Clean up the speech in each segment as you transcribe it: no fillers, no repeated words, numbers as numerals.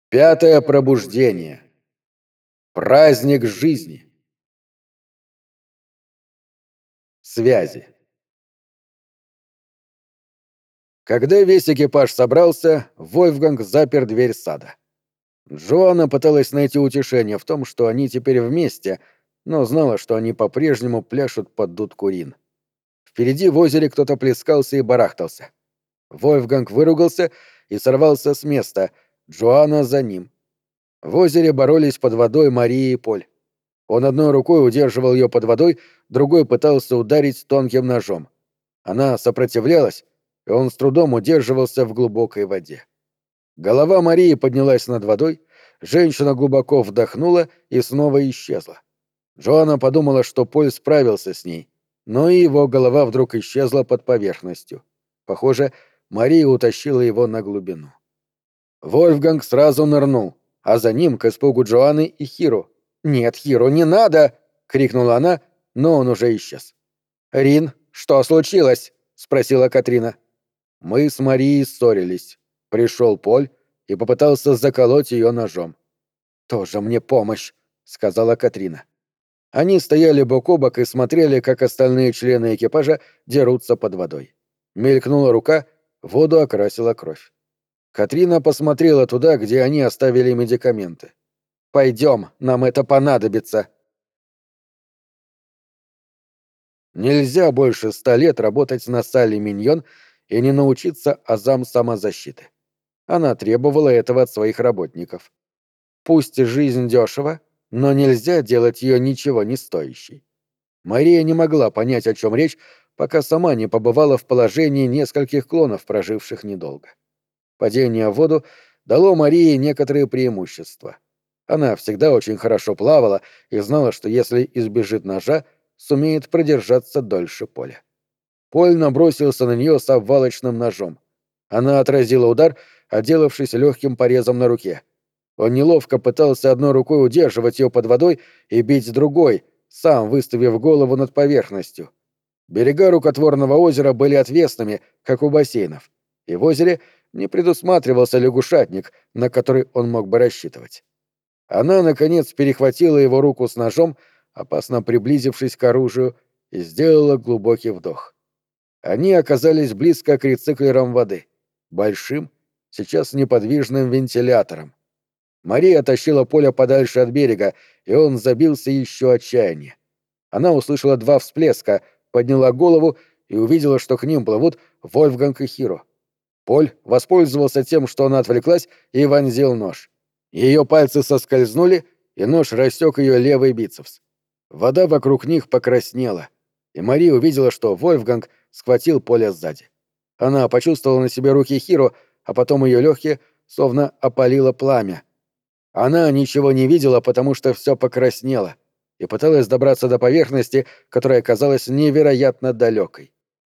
Пятое пробуждение. Праздник жизни. Связи. Когда весь экипаж собрался, Вольфганг запер дверь сада. Джоанна пыталась найти утешение в том, что они теперь вместе, но знала, что они по-прежнему пляшут под дудку Рин. Впереди в озере кто-то плескался и барахтался. Вольфганг выругался и сорвался с места, Джоанна за ним. В озере боролись под водой Мария и Поль. Он одной рукой удерживал ее под водой, другой пытался ударить тонким ножом. Она сопротивлялась, и он с трудом удерживался в глубокой воде. Голова Марии поднялась над водой, женщина глубоко вдохнула и снова исчезла. Джоанна подумала, что Поль справился с ней, но и его голова вдруг исчезла под поверхностью. Похоже, Мария утащила его на глубину. Вольфганг сразу нырнул, а за ним, к испугу Джоанны, и Хиро. «Нет, Хиро, не надо!» — крикнула она, но он уже исчез. «Рин, что случилось?» — спросила Катрина. Мы с Марией ссорились. Пришел Поль и попытался заколоть ее ножом. «Тоже мне помощь», — сказала Катрина. Они стояли бок о бок и смотрели, как остальные члены экипажа дерутся под водой. Мелькнула рука, воду окрасила кровь. Катрина посмотрела туда, где они оставили медикаменты. «Пойдем, нам это понадобится». Нельзя больше 100 лет работать на Салли Миньон и не научиться азам самозащиты. Она требовала этого от своих работников. Пусть жизнь дешева, но нельзя делать ее ничего не стоящей. Мария не могла понять, о чем речь, пока сама не побывала в положении нескольких клонов, проживших недолго. Падение в воду дало Марии некоторые преимущества. Она всегда очень хорошо плавала и знала, что если избежит ножа, сумеет продержаться дольше Поля. Поль набросился на нее с обвалочным ножом. Она отразила удар, отделавшись легким порезом на руке. Он неловко пытался одной рукой удерживать ее под водой и бить другой, сам выставив голову над поверхностью. Берега рукотворного озера были отвесными, как у бассейнов, и в озере не предусматривался лягушатник, на который он мог бы рассчитывать. Она, наконец, перехватила его руку с ножом, опасно приблизившись к оружию, и сделала глубокий вдох. Они оказались близко к рециклерам воды, большим, сейчас неподвижным вентилятором. Мария тащила Поля подальше от берега, и он забился еще отчаяннее. Она услышала 2 всплеска, подняла голову и увидела, что к ним плывут Вольфганг и Хиро. Поль воспользовался тем, что она отвлеклась, и вонзил нож. Ее пальцы соскользнули, и нож рассек ее левый бицепс. Вода вокруг них покраснела, и Мария увидела, что Вольфганг схватил Поля сзади. Она почувствовала на себе руки Хиро, а потом ее легкие словно опалило пламя. Она ничего не видела, потому что все покраснело, и пыталась добраться до поверхности, которая казалась невероятно далекой.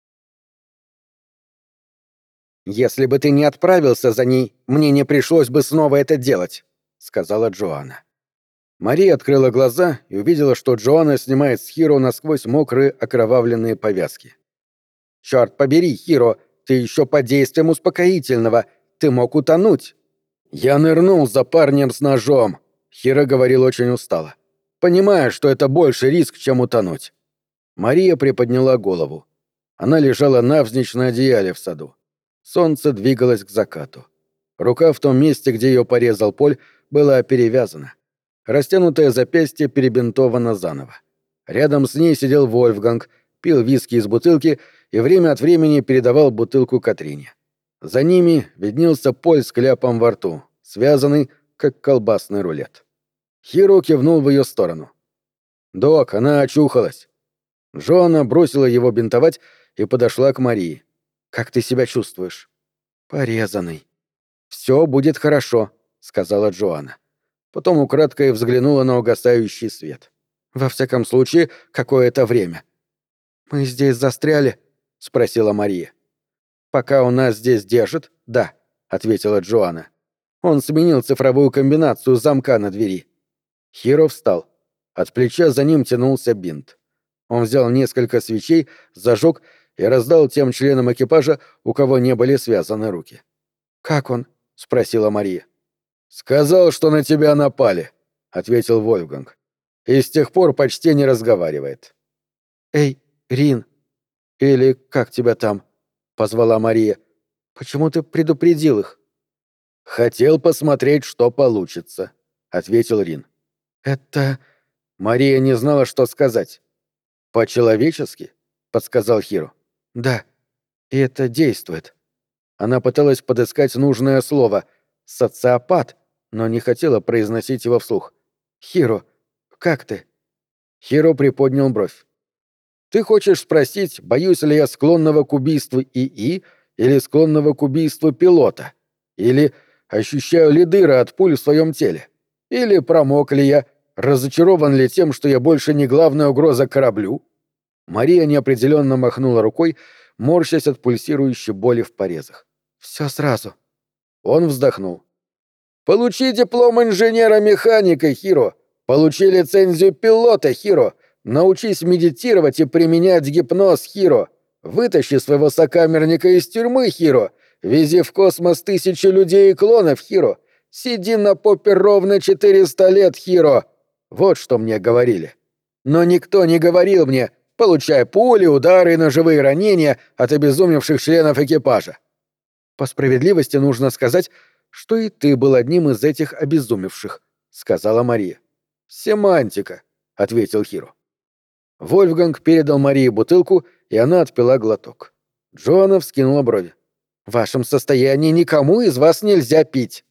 «Если бы ты не отправился за ней, мне не пришлось бы снова это делать», — сказала Джоанна. Мария открыла глаза и увидела, что Джоанна снимает с Хиро насквозь мокрые окровавленные повязки. «Черт побери, Хиро, ты еще под действием успокоительного. Ты мог утонуть». «Я нырнул за парнем с ножом», — Хиро говорил очень устало. «Понимая, что это больше риск, чем утонуть». Мария приподняла голову. Она лежала навзничь на одеяле в саду. Солнце двигалось к закату. Рука в том месте, где ее порезал Поль, была перевязана. Растянутое запястье перебинтовано заново. Рядом с ней сидел Вольфганг, пил виски из бутылки и время от времени передавал бутылку Катрине. За ними виднелся Поль с кляпом во рту, связанный, как колбасный рулет. Хиро кивнул в ее сторону. «Док, она очухалась». Джоанна бросила его бинтовать и подошла к Марии. «Как ты себя чувствуешь?» «Порезанный». «Все будет хорошо», — сказала Джоанна. Потом украдкой взглянула на угасающий свет. «Во всяком случае, какое-то время». «Мы здесь застряли?» — спросила Мария. «Пока он нас здесь держит, да», — ответила Джоанна. Он сменил цифровую комбинацию замка на двери. Хиро встал. От плеча за ним тянулся бинт. Он взял несколько свечей, зажег и раздал тем членам экипажа, у кого не были связаны руки. «Как он?» — спросила Мария. «Сказал, что на тебя напали», — ответил Вольфганг. «И с тех пор почти не разговаривает». «Эй, Рин, или как тебя там?» — позвала Мария. «Почему ты предупредил их?» «Хотел посмотреть, что получится», — ответил Рин. «Это...» Мария не знала, что сказать. «По-человечески?» — подсказал Хиро. «Да, и это действует». Она пыталась подыскать нужное слово «социопат», но не хотела произносить его вслух. «Хиро, как ты?» Хиро приподнял бровь. «Ты хочешь спросить, боюсь ли я склонного к убийству ИИ или склонного к убийству пилота? Или ощущаю ли дыры от пуль в своем теле? Или промок ли я? Разочарован ли тем, что я больше не главная угроза кораблю?» Мария неопределенно махнула рукой, морщась от пульсирующей боли в порезах. «Все сразу». Он вздохнул. «Получи диплом инженера-механика, Хиро. Получи лицензию пилота, Хиро. Научись медитировать и применять гипноз, Хиро. Вытащи своего сокамерника из тюрьмы, Хиро. Вези в космос 1000 людей и клонов, Хиро. Сиди на попе ровно 400 лет, Хиро. Вот что мне говорили. Но никто не говорил мне, получай пули, удары и ножевые ранения от обезумевших членов экипажа. По справедливости нужно сказать, что и ты был одним из этих обезумевших, сказала Мария. Семантика, ответил Хиро. Вольфганг передал Марии бутылку, и она отпила глоток. Джоанна вскинула брови. В вашем состоянии никому из вас нельзя пить.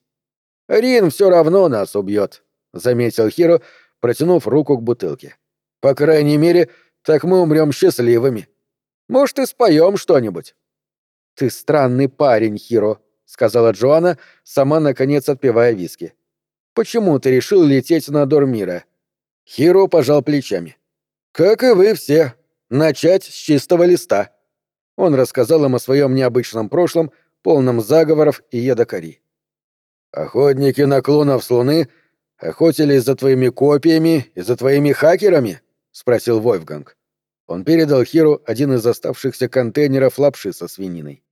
Рин все равно нас убьет, заметил Хиро, протянув руку к бутылке. По крайней мере, так мы умрем счастливыми. Может, и споем что-нибудь. «Ты странный парень, Хиро», — сказала Джоанна, сама, наконец, отпивая виски. «Почему ты решил лететь на Дормира?» Хиро пожал плечами. «Как и вы все. Начать с чистого листа». Он рассказал им о своем необычном прошлом, полном заговоров и едокари. «Охотники на клонов с Луны охотились за твоими копиями и за твоими хакерами?» — спросил Вольфганг. Он передал Хиру один из оставшихся контейнеров лапши со свининой.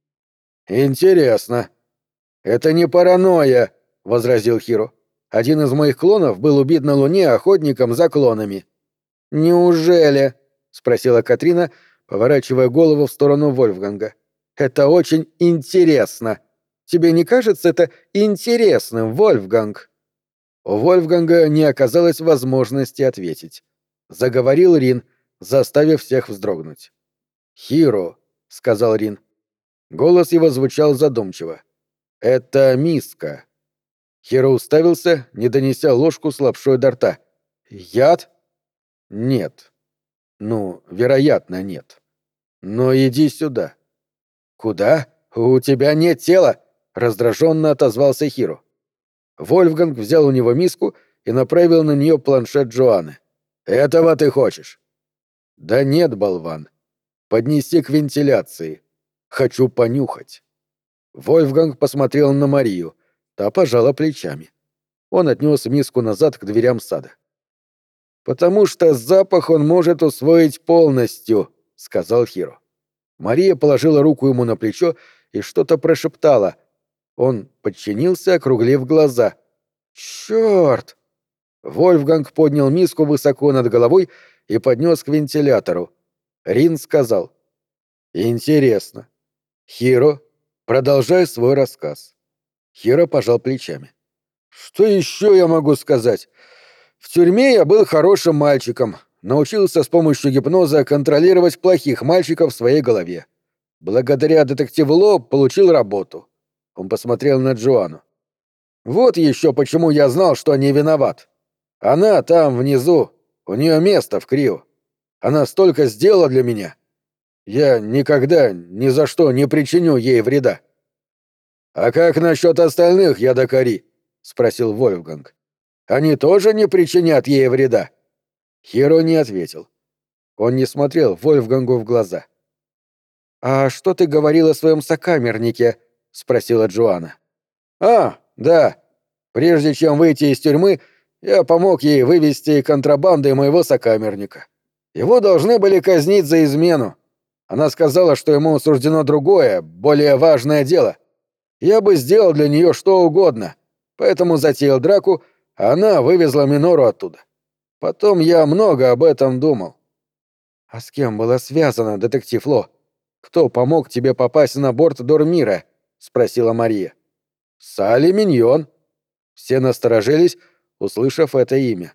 «Интересно». «Это не паранойя», — возразил Хиро. «Один из моих клонов был убит на Луне охотником за клонами». «Неужели?» — спросила Катрина, поворачивая голову в сторону Вольфганга. «Это очень интересно. Тебе не кажется это интересным, Вольфганг?» У Вольфганга не оказалось возможности ответить. Заговорил Рин, заставив всех вздрогнуть. «Хиро», — сказал Рин. Голос его звучал задумчиво. «Это миска». Хиро уставился, не донеся ложку с лапшой до рта. «Яд?» «Нет. Ну, вероятно, нет. Но иди сюда». «Куда? У тебя нет тела!» — раздраженно отозвался Хиро. Вольфганг взял у него миску и направил на нее планшет Джоанны. «Этого ты хочешь?» «Да нет, болван. Поднеси к вентиляции. Хочу понюхать». Вольфганг посмотрел на Марию. Та пожала плечами. Он отнес миску назад к дверям сада. «Потому что запах он может усвоить полностью», — сказал Хиро. Мария положила руку ему на плечо и что-то прошептала. Он подчинился, округлив глаза. «Чёрт!» Вольфганг поднял миску высоко над головой и поднес к вентилятору. Рин сказал. «Интересно. Хиро, продолжай свой рассказ». Хиро пожал плечами. «Что еще я могу сказать? В тюрьме я был хорошим мальчиком, научился с помощью гипноза контролировать плохих мальчиков в своей голове. Благодаря детективу Ло получил работу». Он посмотрел на Джоанну. «Вот еще почему я знал, что не виноват. Она там, внизу, у нее место в Крио. Она столько сделала для меня. Я никогда ни за что не причиню ей вреда». «А как насчет остальных ядокари?» — спросил Вольфганг. «Они тоже не причинят ей вреда?» Хиро не ответил. Он не смотрел Вольфгангу в глаза. «А что ты говорил о своем сокамернике?» — спросила Джоанна. «А, да. Прежде чем выйти из тюрьмы, я помог ей вывести контрабандой моего сокамерника. Его должны были казнить за измену. Она сказала, что ему суждено другое, более важное дело. Я бы сделал для нее что угодно. поэтому затеял драку, а она вывезла Минору оттуда. Потом я много об этом думал». «А с кем было связано, детектив Ло? Кто помог тебе попасть на борт Дормира?» — спросила Мария. «Салли Миньон». Все насторожились, услышав это имя.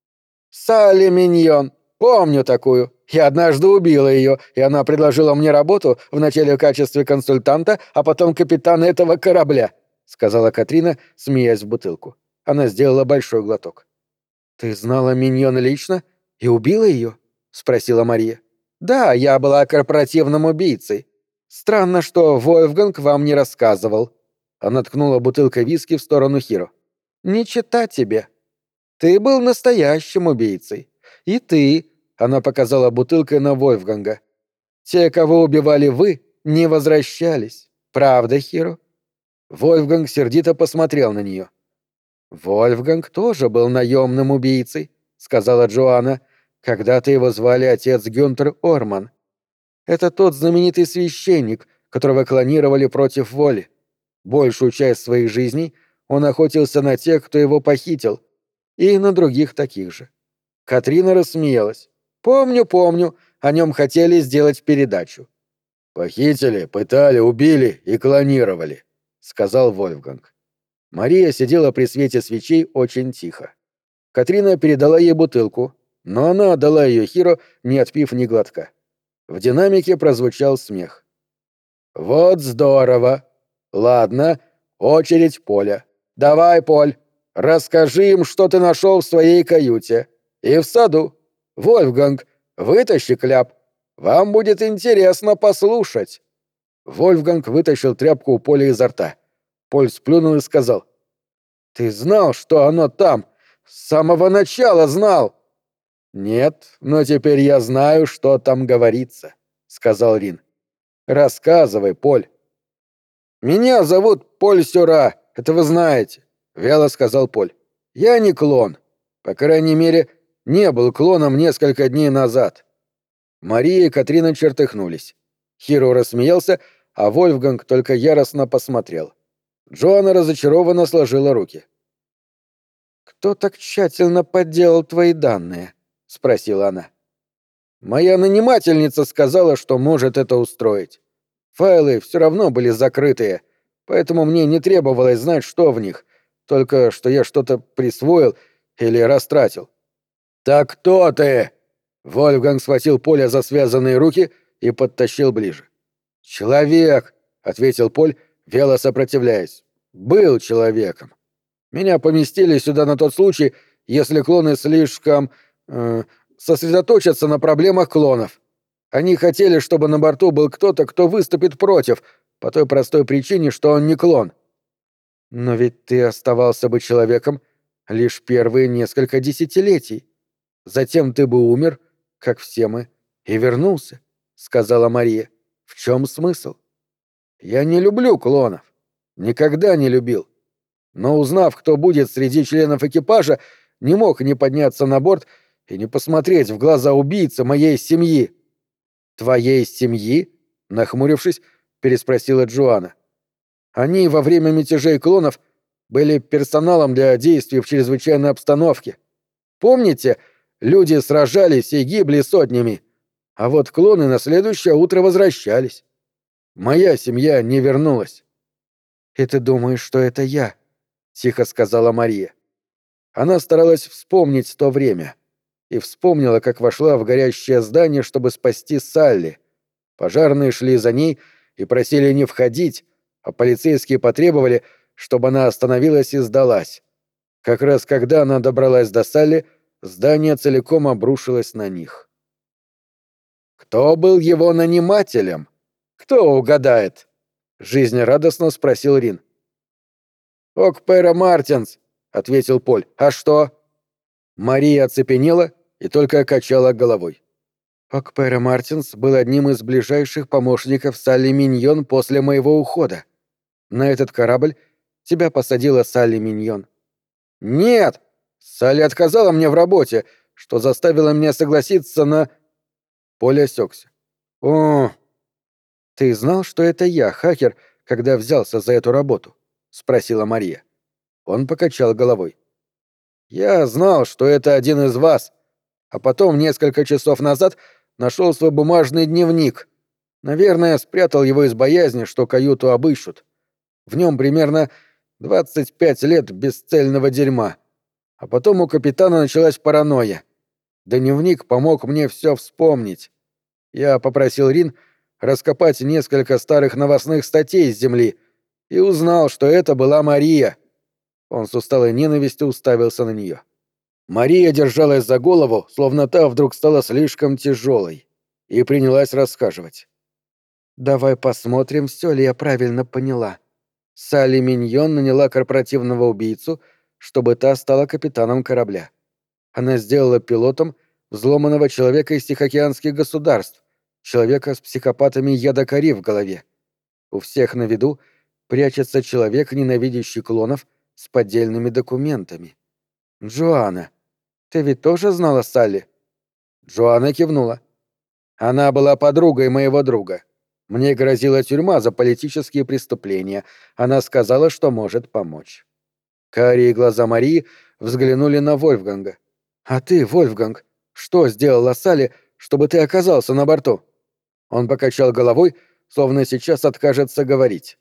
«Салли Миньон. Помню такую. Я однажды убила ее, и она предложила мне работу вначале в качестве консультанта, а потом капитана этого корабля», — сказала Катрина, смеясь в бутылку. Она сделала большой глоток. «Ты знала Миньон лично и убила ее?» — спросила Мария. «Да, я была корпоративным убийцей. Странно, что Вольфганг вам не рассказывал». Она ткнула бутылкой виски в сторону Хиро. «Не читать тебе. Ты был настоящим убийцей. И ты», — она показала бутылкой на Вольфганга. «Те, кого убивали вы, не возвращались. Правда, Хиро?» Вольфганг сердито посмотрел на нее. «Вольфганг тоже был наемным убийцей», — сказала Джоанна. «Когда-то его звали отец Гюнтер Орман. Это тот знаменитый священник, которого клонировали против воли. Большую часть своих жизней он охотился на тех, кто его похитил, и на других таких же». Катрина рассмеялась. «Помню, помню, о нем хотели сделать передачу». «Похитили, пытали, убили и клонировали», — сказал Вольфганг. Мария сидела при свете свечей очень тихо. Катрина передала ей бутылку, но она отдала ее Хиро, не отпив ни глотка. В динамике прозвучал смех. «Вот здорово! Ладно, очередь Поля. Давай, Поль, расскажи им, что ты нашел в своей каюте. И в саду. Вольфганг, вытащи кляп. Вам будет интересно послушать». Вольфганг вытащил тряпку у Поля изо рта. Поль сплюнул и сказал: «Ты знал, что оно там? С самого начала знал!» «Нет, но теперь я знаю, что там говорится», — сказал Рин. «Рассказывай, Поль». «Меня зовут Поль Сюра, это вы знаете», — вяло сказал Поль. «Я не клон. По крайней мере, не был клоном несколько дней назад». Мария и Катрина чертыхнулись. Хиро рассмеялся, а Вольфганг только яростно посмотрел. Джоанна разочарованно сложила руки. «Кто так тщательно подделал твои данные?» — спросила она. «Моя нанимательница сказала, что может это устроить. Файлы все равно были закрытые, поэтому мне не требовалось знать, что в них, только что я что-то присвоил или растратил». «Так кто ты?» Вольфганг схватил Поля за связанные руки и подтащил ближе. «Человек», — ответил Поль, вяло сопротивляясь. «Был человеком. Меня поместили сюда на тот случай, если клоны слишком сосредоточатся на проблемах клонов. Они хотели, чтобы на борту был кто-то, кто выступит против, по той простой причине, что он не клон». «Но ведь ты оставался бы человеком лишь первые несколько десятилетий. Затем ты бы умер, как все мы, и вернулся», — сказала Мария. «В чем смысл?» «Я не люблю клонов. Никогда не любил. Но узнав, кто будет среди членов экипажа, не мог не подняться на борт и не посмотреть в глаза убийцы моей семьи». «Твоей семьи?» — нахмурившись, переспросила Джоанна. «Они во время мятежей клонов были персоналом для действий в чрезвычайной обстановке. Помните, люди сражались и гибли сотнями, а вот клоны на следующее утро возвращались. Моя семья не вернулась». «И ты думаешь, что это я?» — тихо сказала Мария. Она старалась вспомнить то время и вспомнила, как вошла в горящее здание, чтобы спасти Салли. Пожарные шли за ней и просили не входить, а полицейские потребовали, чтобы она остановилась и сдалась. Как раз когда она добралась до Салли, здание целиком обрушилось на них. «Кто был его нанимателем? Кто угадает?» — жизнерадостно спросил Рин. «Окпера Мартинс», — ответил Поль. «А что?» Мария оцепенела и только качала головой. «Окпера Мартинс был одним из ближайших помощников Салли Миньон после моего ухода. На этот корабль тебя посадила Салли Миньон». «Нет! Салли отказала мне в работе, что заставило меня согласиться на...» Поль осекся. «О, ты знал, что это я, хакер, когда взялся за эту работу?» — спросила Мария. Он покачал головой. «Я знал, что это один из вас, а потом, несколько часов назад, нашел свой бумажный дневник. Наверное, спрятал его из боязни, что каюту обыщут. В нем примерно 25 лет бесцельного дерьма. А потом у капитана началась паранойя. Дневник помог мне все вспомнить. Я попросил Рин раскопать несколько старых новостных статей с земли и узнал, что это была Мария». Он с усталой ненавистью уставился на нее. Мария держалась за голову, словно та вдруг стала слишком тяжелой, и принялась расхаживать. «Давай посмотрим, все ли я правильно поняла. Салли Миньон наняла корпоративного убийцу, чтобы та стала капитаном корабля. Она сделала пилотом взломанного человека из Тихоокеанских государств, человека с психопатами ядокари в голове. У всех на виду прячется человек, ненавидящий клонов, с поддельными документами. Джоанна, ты ведь тоже знала Салли?» Джоанна кивнула. «Она была подругой моего друга. Мне грозила тюрьма за политические преступления. Она сказала, что может помочь». Карие глаза Марии взглянули на Вольфганга. «А ты, Вольфганг, что сделала Салли, чтобы ты оказался на борту?» Он покачал головой, словно сейчас откажется говорить.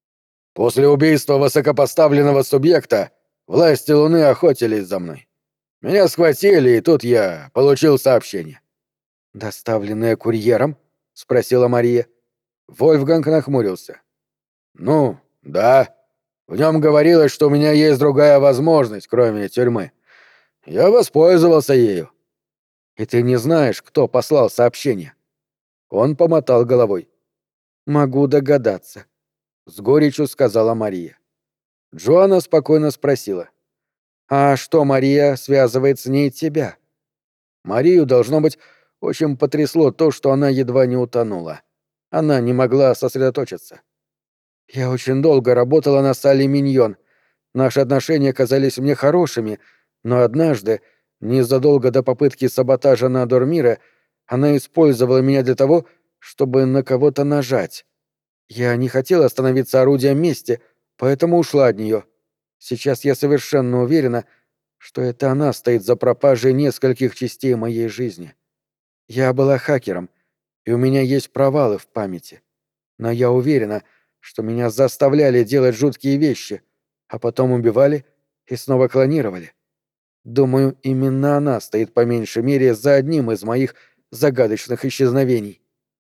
«После убийства высокопоставленного субъекта власти Луны охотились за мной. Меня схватили, и тут я получил сообщение». «Доставленное курьером?» — спросила Мария. Вольфганг нахмурился. «Ну, да. В нем говорилось, что у меня есть другая возможность, кроме тюрьмы. Я воспользовался ею». «И ты не знаешь, кто послал сообщение?» Он помотал головой. «Могу догадаться», — с горечью сказала Мария. Джоанна спокойно спросила. «А что, Мария, связывает с ней тебя?» Марию, должно быть, очень потрясло то, что она едва не утонула. Она не могла сосредоточиться. «Я очень долго работала на Салли Миньон. Наши отношения казались мне хорошими, но однажды, незадолго до попытки саботажа на Дормире, она использовала меня для того, чтобы на кого-то нажать. Я не хотела становиться орудием мести, поэтому ушла от нее. Сейчас я совершенно уверена, что это она стоит за пропажей нескольких частей моей жизни. Я была хакером, и у меня есть провалы в памяти. Но я уверена, что меня заставляли делать жуткие вещи, а потом убивали и снова клонировали. Думаю, именно она стоит по меньшей мере за одним из моих загадочных исчезновений».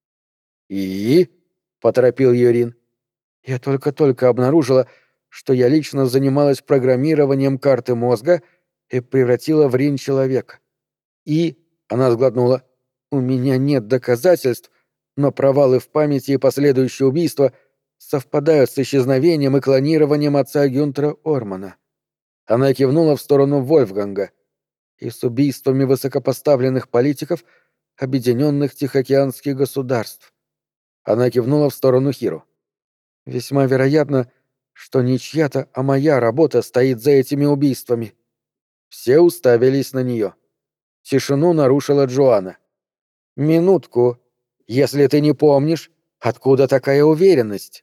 «И?» — поторопил Юрин. «Я только-только обнаружила, что я лично занималась программированием карты мозга и превратила в Рин человека. И, — она сглотнула, — у меня нет доказательств, но провалы в памяти и последующие убийства совпадают с исчезновением и клонированием отца Гюнтера Ормана». Она кивнула в сторону Вольфганга. «И с убийствами высокопоставленных политиков Объединенных Тихоокеанских государств». Она кивнула в сторону Хиру. «Весьма вероятно, что не чья-то, а моя работа стоит за этими убийствами». Все уставились на нее. Тишину нарушила Джоанна. «Минутку. Если ты не помнишь, откуда такая уверенность?»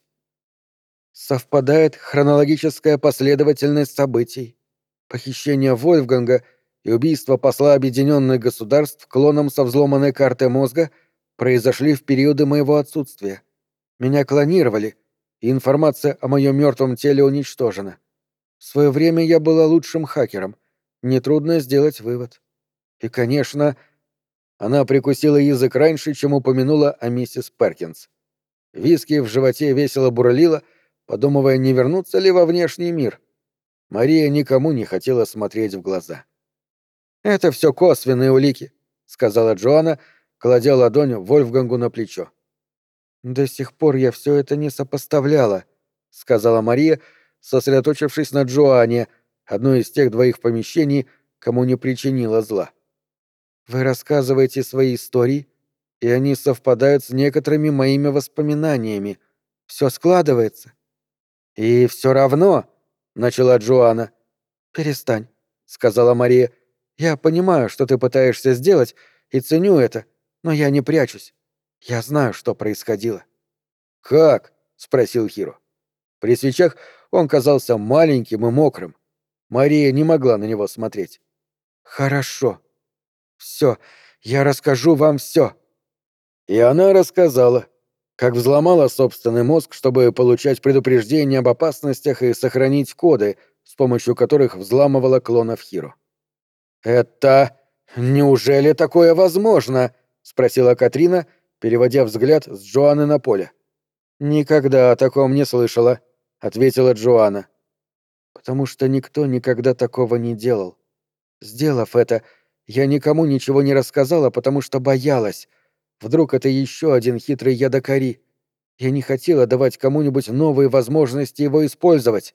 Совпадает хронологическая последовательность событий. Похищение Вольфганга и убийство посла Объединенных Государств клоном со взломанной картой мозга произошли в периоды моего отсутствия. Меня клонировали, и информация о моем мертвом теле уничтожена. В свое время я была лучшим хакером. Нетрудно сделать вывод. И, конечно, она прикусила язык раньше, чем упомянула о миссис Перкинс. Виски в животе весело бурлило, подумывая, не вернуться ли во внешний мир. Мария никому не хотела смотреть в глаза. «Это все косвенные улики», — сказала Джоанна, кладя ладонь Вольфгангу на плечо. «До сих пор я все это не сопоставляла», — сказала Мария, сосредоточившись на Джоанне, одной из тех двоих в помещении, кому не причинила зла. «Вы рассказываете свои истории, и они совпадают с некоторыми моими воспоминаниями. Все складывается». «И все равно», — начала Джоанна. «Перестань», — сказала Мария. «Я понимаю, что ты пытаешься сделать, и ценю это, но я не прячусь. Я знаю, что происходило». «Как?» — спросил Хиро. При свечах он казался маленьким и мокрым. Мария не могла на него смотреть. «Хорошо. Все. Я расскажу вам все». И она рассказала, как взломала собственный мозг, чтобы получать предупреждения об опасностях и сохранить коды, с помощью которых взламывала клонов Хиро. «Это... неужели такое возможно?» — спросила Катрина, переводя взгляд с Джоанны на Поля. «Никогда о таком не слышала», — ответила Джоанна. «Потому что никто никогда такого не делал. Сделав это, я никому ничего не рассказала, потому что боялась. Вдруг это еще один хитрый ядокари. Я не хотела давать кому-нибудь новые возможности его использовать».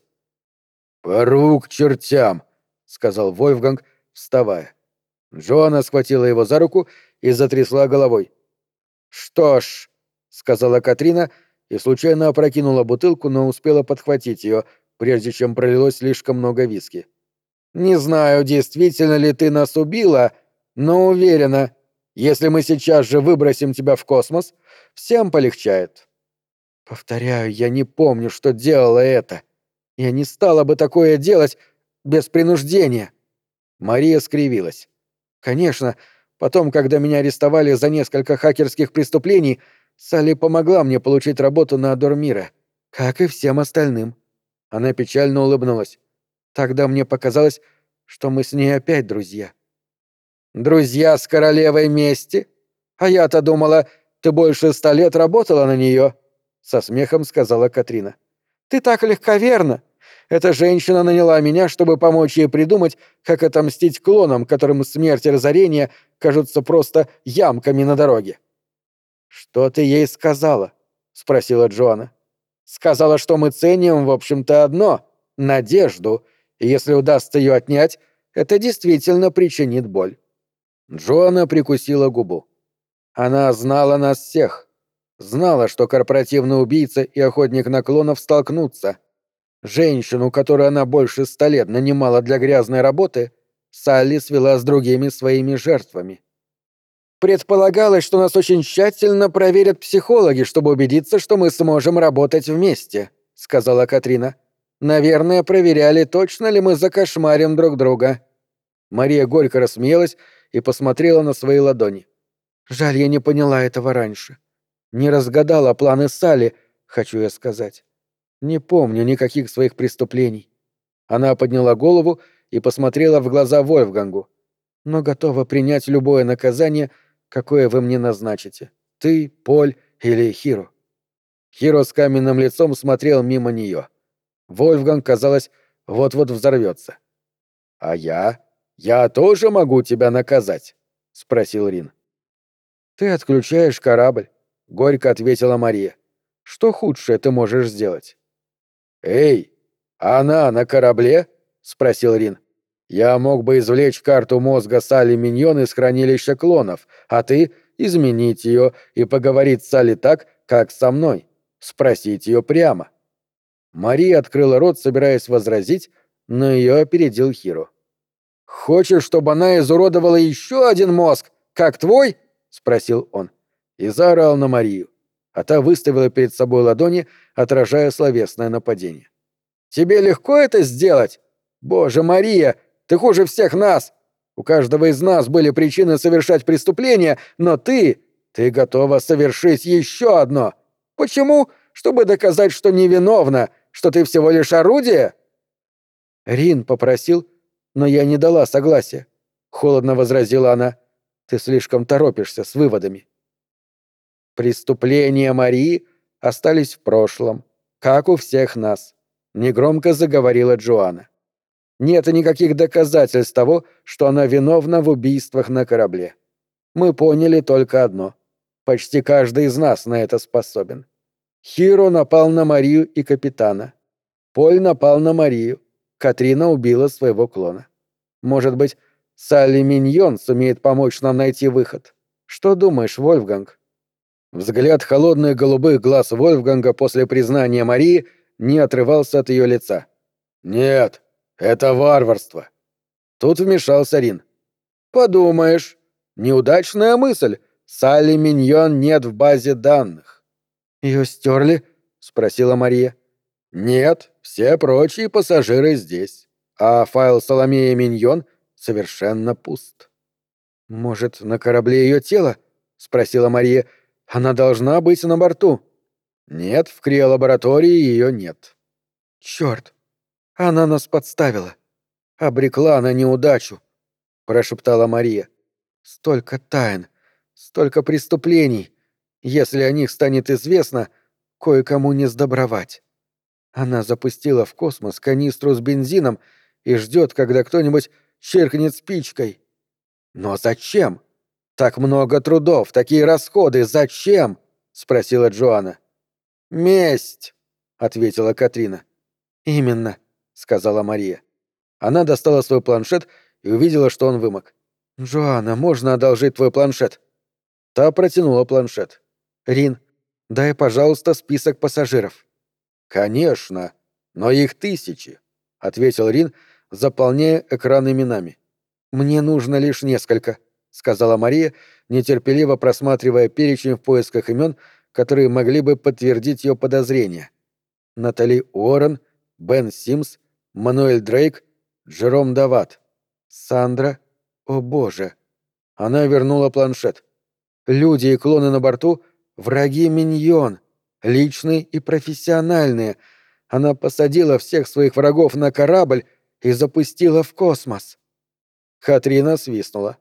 «Порву к чертям», — сказал Вольфганг, вставая. Джоанна схватила его за руку и затрясла головой. «Что ж», — сказала Катрина и случайно опрокинула бутылку, но успела подхватить ее, прежде чем пролилось слишком много виски. «Не знаю, действительно ли ты нас убила, но уверена, если мы сейчас же выбросим тебя в космос, всем полегчает». «Повторяю, я не помню, что делала это. Я не стала бы такое делать без принуждения». Мария скривилась. «Конечно, потом, когда меня арестовали за несколько хакерских преступлений, Салли помогла мне получить работу на Дормира, как и всем остальным». Она печально улыбнулась. «Тогда мне показалось, что мы с ней опять друзья». «Друзья с королевой мести? А я-то думала, ты больше 100 лет работала на нее», — со смехом сказала Катрина. «Ты так легковерна. Эта женщина наняла меня, чтобы помочь ей придумать, как отомстить клонам, которым смерть и разорение кажутся просто ямками на дороге». «Что ты ей сказала?» — спросила Джоанна. «Сказала, что мы ценим, в общем-то, одно — надежду, и если удастся ее отнять, это действительно причинит боль». Джоанна прикусила губу. Она знала нас всех. Знала, что корпоративный убийца и охотник на клонов столкнутся. Женщину, которую она больше 100 лет нанимала для грязной работы, Салли свела с другими своими жертвами. «Предполагалось, что нас очень тщательно проверят психологи, чтобы убедиться, что мы сможем работать вместе», — сказала Катрина. «Наверное, проверяли, точно ли мы закошмарим друг друга». Мария горько рассмеялась и посмотрела на свои ладони. «Жаль, я не поняла этого раньше. Не разгадала планы Салли, хочу я сказать. Не помню никаких своих преступлений». Она подняла голову и посмотрела в глаза Вольфгангу. «Но готова принять любое наказание, какое вы мне назначите. Ты, Поль или Хиро». Хиро с каменным лицом смотрел мимо нее. Вольфганг, казалось, вот-вот взорвется. «А я? Я тоже могу тебя наказать?» — спросил Рин. «Ты отключаешь корабль», — горько ответила Мария. «Что худшее ты можешь сделать?» «Эй, она на корабле?» — спросил Рин. «Я мог бы извлечь карту мозга Салли Миньон из хранилища клонов, а ты — изменить ее и поговорить с Салли так, как со мной. Спросить ее прямо». Мария открыла рот, собираясь возразить, но ее опередил Хиро. «Хочешь, чтобы она изуродовала еще один мозг, как твой?» — спросил он. И заорал на Марию, а та выставила перед собой ладони, отражая словесное нападение. «Тебе легко это сделать? Боже, Мария, ты хуже всех нас! У каждого из нас были причины совершать преступления, но ты готова совершить еще одно. Почему? Чтобы доказать, что невиновна, что ты всего лишь орудие?» «Рин попросил, но я не дала согласия», — холодно возразила она. «Ты слишком торопишься с выводами». «Преступления Марии остались в прошлом, как у всех нас», — негромко заговорила Джоанна. «Нет никаких доказательств того, что она виновна в убийствах на корабле. Мы поняли только одно. Почти каждый из нас на это способен. Хиро напал на Марию и капитана. Поль напал на Марию. Катрина убила своего клона. Может быть, Салли Миньон сумеет помочь нам найти выход. Что думаешь, Вольфганг?» Взгляд холодных голубых глаз Вольфганга после признания Марии не отрывался от ее лица. «Нет, это варварство». Тут вмешался Рин. «Подумаешь, неудачная мысль. Салли Миньон нет в базе данных». «Ее стерли?» — спросила Мария. «Нет, все прочие пассажиры здесь. а файл Соломея Миньон совершенно пуст. «Может, на корабле ее тело?» — спросила Мария. «Она должна быть на борту». «Нет, в криолаборатории ее нет». «Черт! Она нас подставила. Обрекла на неудачу», — прошептала Мария. «Столько тайн, столько преступлений. Если о них станет известно, кое-кому не сдобровать. Она запустила в космос канистру с бензином и ждет, когда кто-нибудь чиркнет спичкой. Но зачем? Так много трудов, такие расходы, зачем?» — спросила Джоанна. «Месть», — ответила Катрина. «Именно», — сказала Мария. Она достала свой планшет и увидела, что он вымок. «Джоанна, можно одолжить твой планшет?» Та протянула планшет. «Рин, дай, пожалуйста, список пассажиров». «Конечно, но их тысячи», — ответил Рин, заполняя экран именами. «Мне нужно лишь несколько», — сказала Мария, нетерпеливо просматривая перечень в поисках имен, которые могли бы подтвердить ее подозрения. Натали Уоррен, Бен Симс, Мануэль Дрейк, Джером Дават. Сандра. О боже. Она вернула планшет. Люди и клоны на борту — враги Миньон. Личные и профессиональные. Она посадила всех своих врагов на корабль и запустила в космос. Катрина свистнула.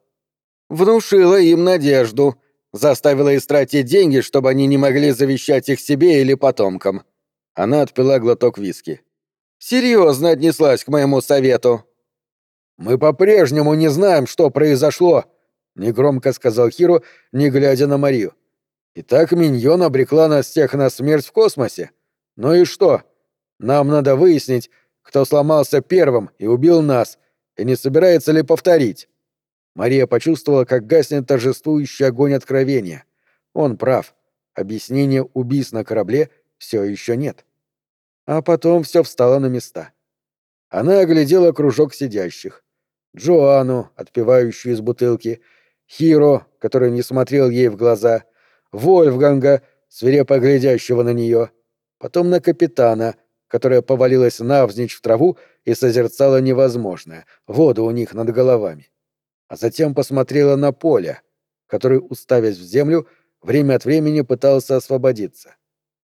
Внушила им надежду. Заставила истратить деньги, чтобы они не могли завещать их себе или потомкам. Она отпила глоток виски. Серьезно отнеслась к моему совету. «Мы по-прежнему не знаем, что произошло», — негромко сказал Хиро, не глядя на Марию. «Итак, Миньон обрекла нас всех на смерть в космосе. Ну и что? Нам надо выяснить, кто сломался первым и убил нас, и не собирается ли повторить». Мария почувствовала, как гаснет торжествующий огонь откровения. Он прав. Объяснения убийств на корабле все еще нет. А потом все встало на места. Она оглядела кружок сидящих. Джоанну, отпивающую из бутылки, Хиро, который не смотрел ей в глаза, Вольфганга, свирепо глядящего на нее, потом на капитана, которая повалилась навзничь в траву и созерцала невозможное — воду у них над головами. А затем посмотрела на Поля, который, уставясь в землю, время от времени пытался освободиться.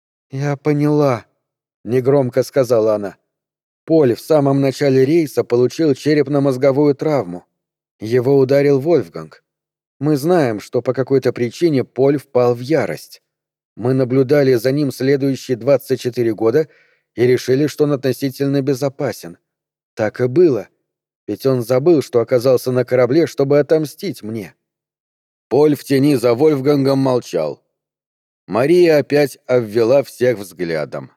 «Я поняла», — негромко сказала она. Поль в самом начале рейса получил черепно-мозговую травму. Его ударил Вольфганг. Мы знаем, что по какой-то причине Поль впал в ярость. Мы наблюдали за ним следующие 24 года и решили, что он относительно безопасен. Так и было. Ведь он забыл, что оказался на корабле, чтобы отомстить мне. Поль в тени за Вольфгангом молчал. Мария опять обвела всех взглядом.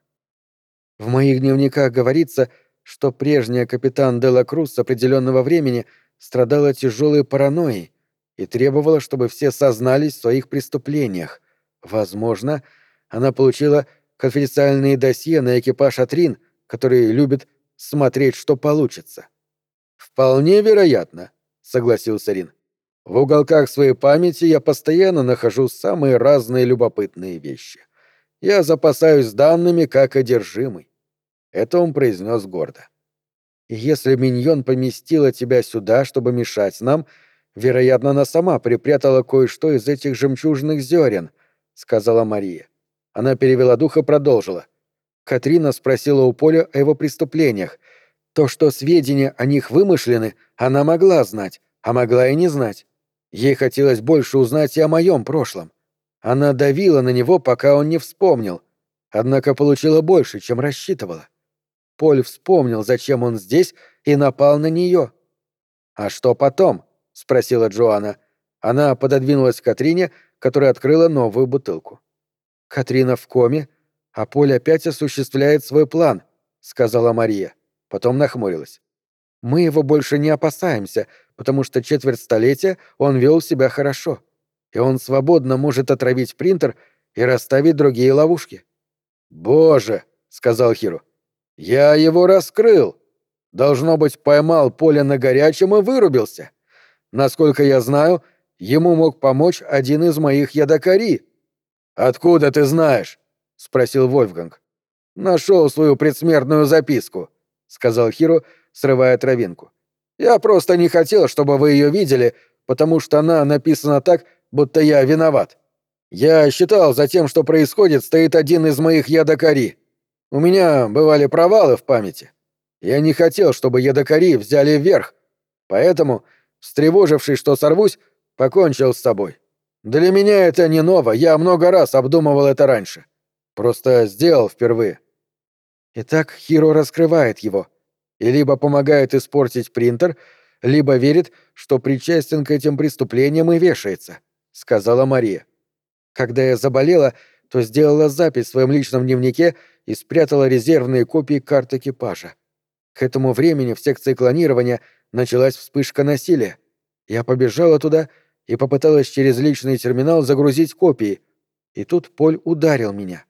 В моих дневниках говорится, что прежняя капитан Делла Круз с определенного времени страдала тяжелой паранойей и требовала, чтобы все сознались в своих преступлениях. Возможно, она получила конфиденциальные досье на экипаж Атрин, который любит смотреть, что получится. «Вполне вероятно», — согласился Рин. «В уголках своей памяти я постоянно нахожу самые разные любопытные вещи. Я запасаюсь данными как одержимый». Это он произнес гордо. «Если Миньон поместила тебя сюда, чтобы мешать нам, вероятно, она сама припрятала кое-что из этих жемчужных зерен», — сказала Мария. Она перевела дух и продолжила. Катрина спросила у Поля о его преступлениях. То, что сведения о них вымышлены, она могла знать, а могла и не знать. Ей хотелось больше узнать и о моем прошлом. Она давила на него, пока он не вспомнил, однако получила больше, чем рассчитывала. Поль вспомнил, зачем он здесь, и напал на нее. «А что потом?» — спросила Джоанна. Она пододвинулась к Катрине, которая открыла новую бутылку. «Катрина в коме, а Поль опять осуществляет свой план», — сказала Мария. Потом нахмурилась. «Мы его больше не опасаемся, потому что четверть столетия он вел себя хорошо, и он свободно может отравить принтер и расставить другие ловушки». «Боже!» — сказал Хиро. «Я его раскрыл. Должно быть, поймал Поля на горячем и вырубился. Насколько я знаю, ему мог помочь один из моих ядокари». «Откуда ты знаешь?» — спросил Вольфганг. «Нашел свою предсмертную записку», — сказал Хиро, срывая травинку. «Я просто не хотел, чтобы вы ее видели, потому что она написана так, будто я виноват. Я считал, за тем, что происходит, стоит один из моих ядокари. У меня бывали провалы в памяти. Я не хотел, чтобы ядокари взяли вверх, поэтому, встревожившись, что сорвусь, покончил с собой. Для меня это не ново, я много раз обдумывал это раньше. Просто сделал впервые». Итак, Хиро раскрывает его. И либо помогает испортить принтер, либо верит, что причастен к этим преступлениям и вешается, — сказала Мария. Когда я заболела, то сделала запись в своем личном дневнике и спрятала резервные копии карт экипажа. К этому времени в секции клонирования началась вспышка насилия. Я побежала туда и попыталась через личный терминал загрузить копии. И тут Поль ударил меня.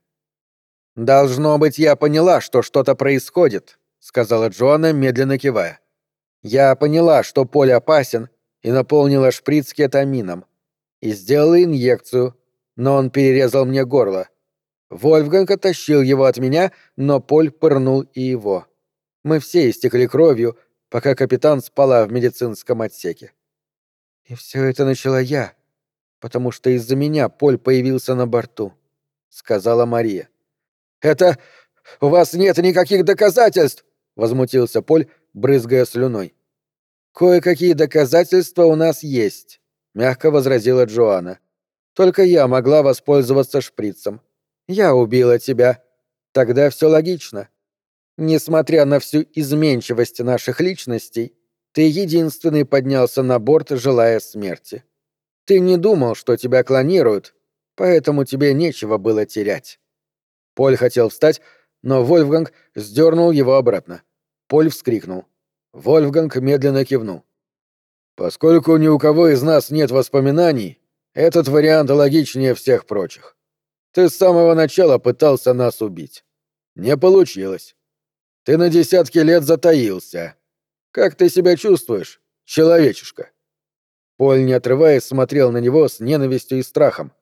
«Должно быть, я поняла, что что-то происходит», — сказала Джоанна, медленно кивая. «Я поняла, что Поль опасен, и наполнила шприц кетамином. И сделала инъекцию, но он перерезал мне горло. Вольфганг оттащил его от меня, но Поль пырнул и его. Мы все истекли кровью, пока капитан спала в медицинском отсеке. И все это начала я, потому что из-за меня Поль появился на борту», — сказала Мария. «Это... у вас нет никаких доказательств!» — возмутился Поль, брызгая слюной. «Кое-какие доказательства у нас есть», — мягко возразила Джоанна. «Только я могла воспользоваться шприцем. Я убила тебя. Тогда все логично. Несмотря на всю изменчивость наших личностей, ты единственный поднялся на борт, желая смерти. Ты не думал, что тебя клонируют, поэтому тебе нечего было терять». Поль хотел встать, но Вольфганг сдернул его обратно. Поль вскрикнул. Вольфганг медленно кивнул. «Поскольку ни у кого из нас нет воспоминаний, этот вариант логичнее всех прочих. Ты с самого начала пытался нас убить. Не получилось. Ты на десятки лет затаился. Как ты себя чувствуешь, человечишка?» Поль, не отрываясь, смотрел на него с ненавистью и страхом.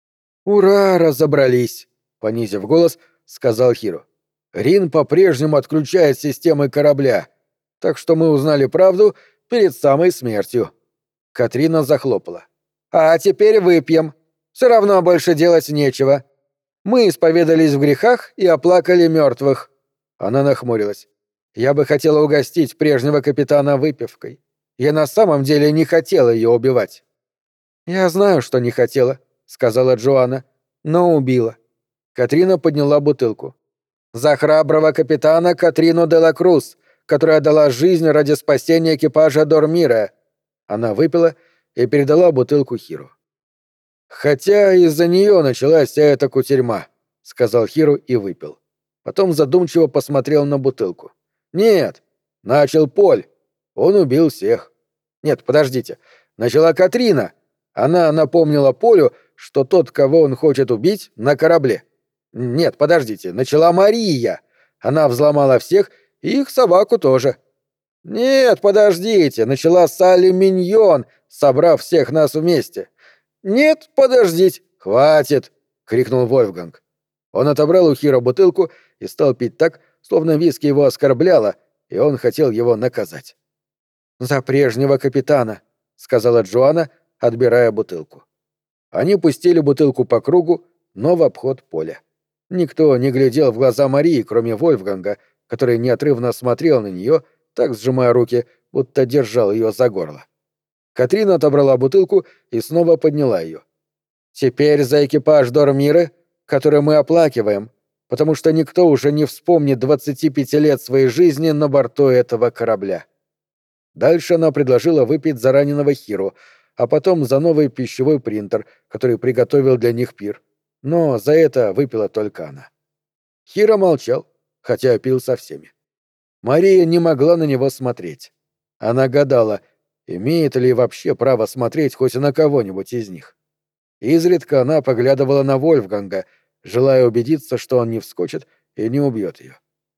«Ура, разобрались!» — понизив голос, сказал Хиро. «Рин по-прежнему отключает системы корабля, так что мы узнали правду перед самой смертью». Катрина захлопала. «А теперь выпьем. Все равно больше делать нечего. Мы исповедались в грехах и оплакали мертвых». Она нахмурилась. «Я бы хотела угостить прежнего капитана выпивкой. Я на самом деле не хотела ее убивать». «Я знаю, что не хотела», — сказала Джоанна, — «но убила». Катрина подняла бутылку. «За храброго капитана Катрину де ла Круз, которая дала жизнь ради спасения экипажа Дормира». Она выпила и передала бутылку Хиру. «Хотя из-за нее началась вся эта кутерьма», — сказал Хиру и выпил. Потом задумчиво посмотрел на бутылку. «Нет, начал Поль. Он убил всех. Нет, подождите. Начала Катрина. Она напомнила Полю, что тот, кого он хочет убить, на корабле. Нет, подождите. Начала Мария. Она взломала всех, и их собаку тоже. Нет, подождите. Начала Салли Миньон, собрав всех нас вместе. Нет, подождите. Хватит, крикнул Вольфганг. Он отобрал у Хиро бутылку и стал пить так, словно виски его оскорбляло, и он хотел его наказать. «За прежнего капитана», — сказала Джоанна, отбирая бутылку. Они пустили бутылку по кругу, но в обход поля. Никто не глядел в глаза Марии, кроме Вольфганга, который неотрывно смотрел на нее, так сжимая руки, будто держал ее за горло. Катрина отобрала бутылку и снова подняла ее. «Теперь за экипаж Дормиры, который мы оплакиваем, потому что никто уже не вспомнит 25 лет своей жизни на борту этого корабля». Дальше она предложила выпить за раненого Хиру, а потом за новый пищевой принтер, который приготовил для них пир. Но за это выпила только она. Хиро молчал, хотя пил со всеми. Мария не могла на него смотреть. Она гадала, имеет ли вообще право смотреть хоть на кого-нибудь из них. Изредка она поглядывала на Вольфганга, желая убедиться, что он не вскочит и не убьет ее.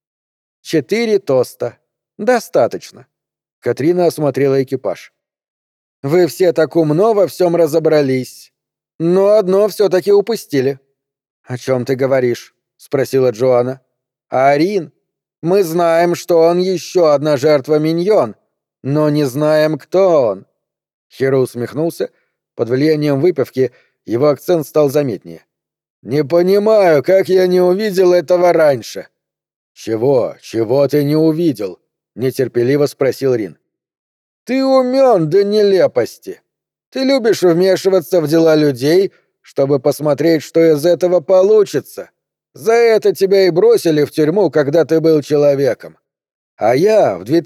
4 тоста. Достаточно. Катрина осмотрела экипаж. «Вы все так умно во всем разобрались. Но одно все-таки упустили». «О чем ты говоришь?» — спросила Джоанна. «Арин. Мы знаем, что он еще одна жертва Миньон, но не знаем, кто он». Хиро усмехнулся. Под влиянием выпивки его акцент стал заметнее. «Не понимаю, как я не увидел этого раньше». «Чего? Чего ты не увидел?» — нетерпеливо спросил Рин. «Ты умен до нелепости. Ты любишь вмешиваться в дела людей, чтобы посмотреть, что из этого получится. За это тебя и бросили в тюрьму, когда ты был человеком. А я в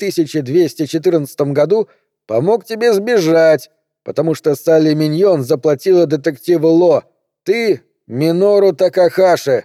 2214 году помог тебе сбежать, потому что Салли Миньон заплатила детективу Ло. Ты — Минору Такахаши».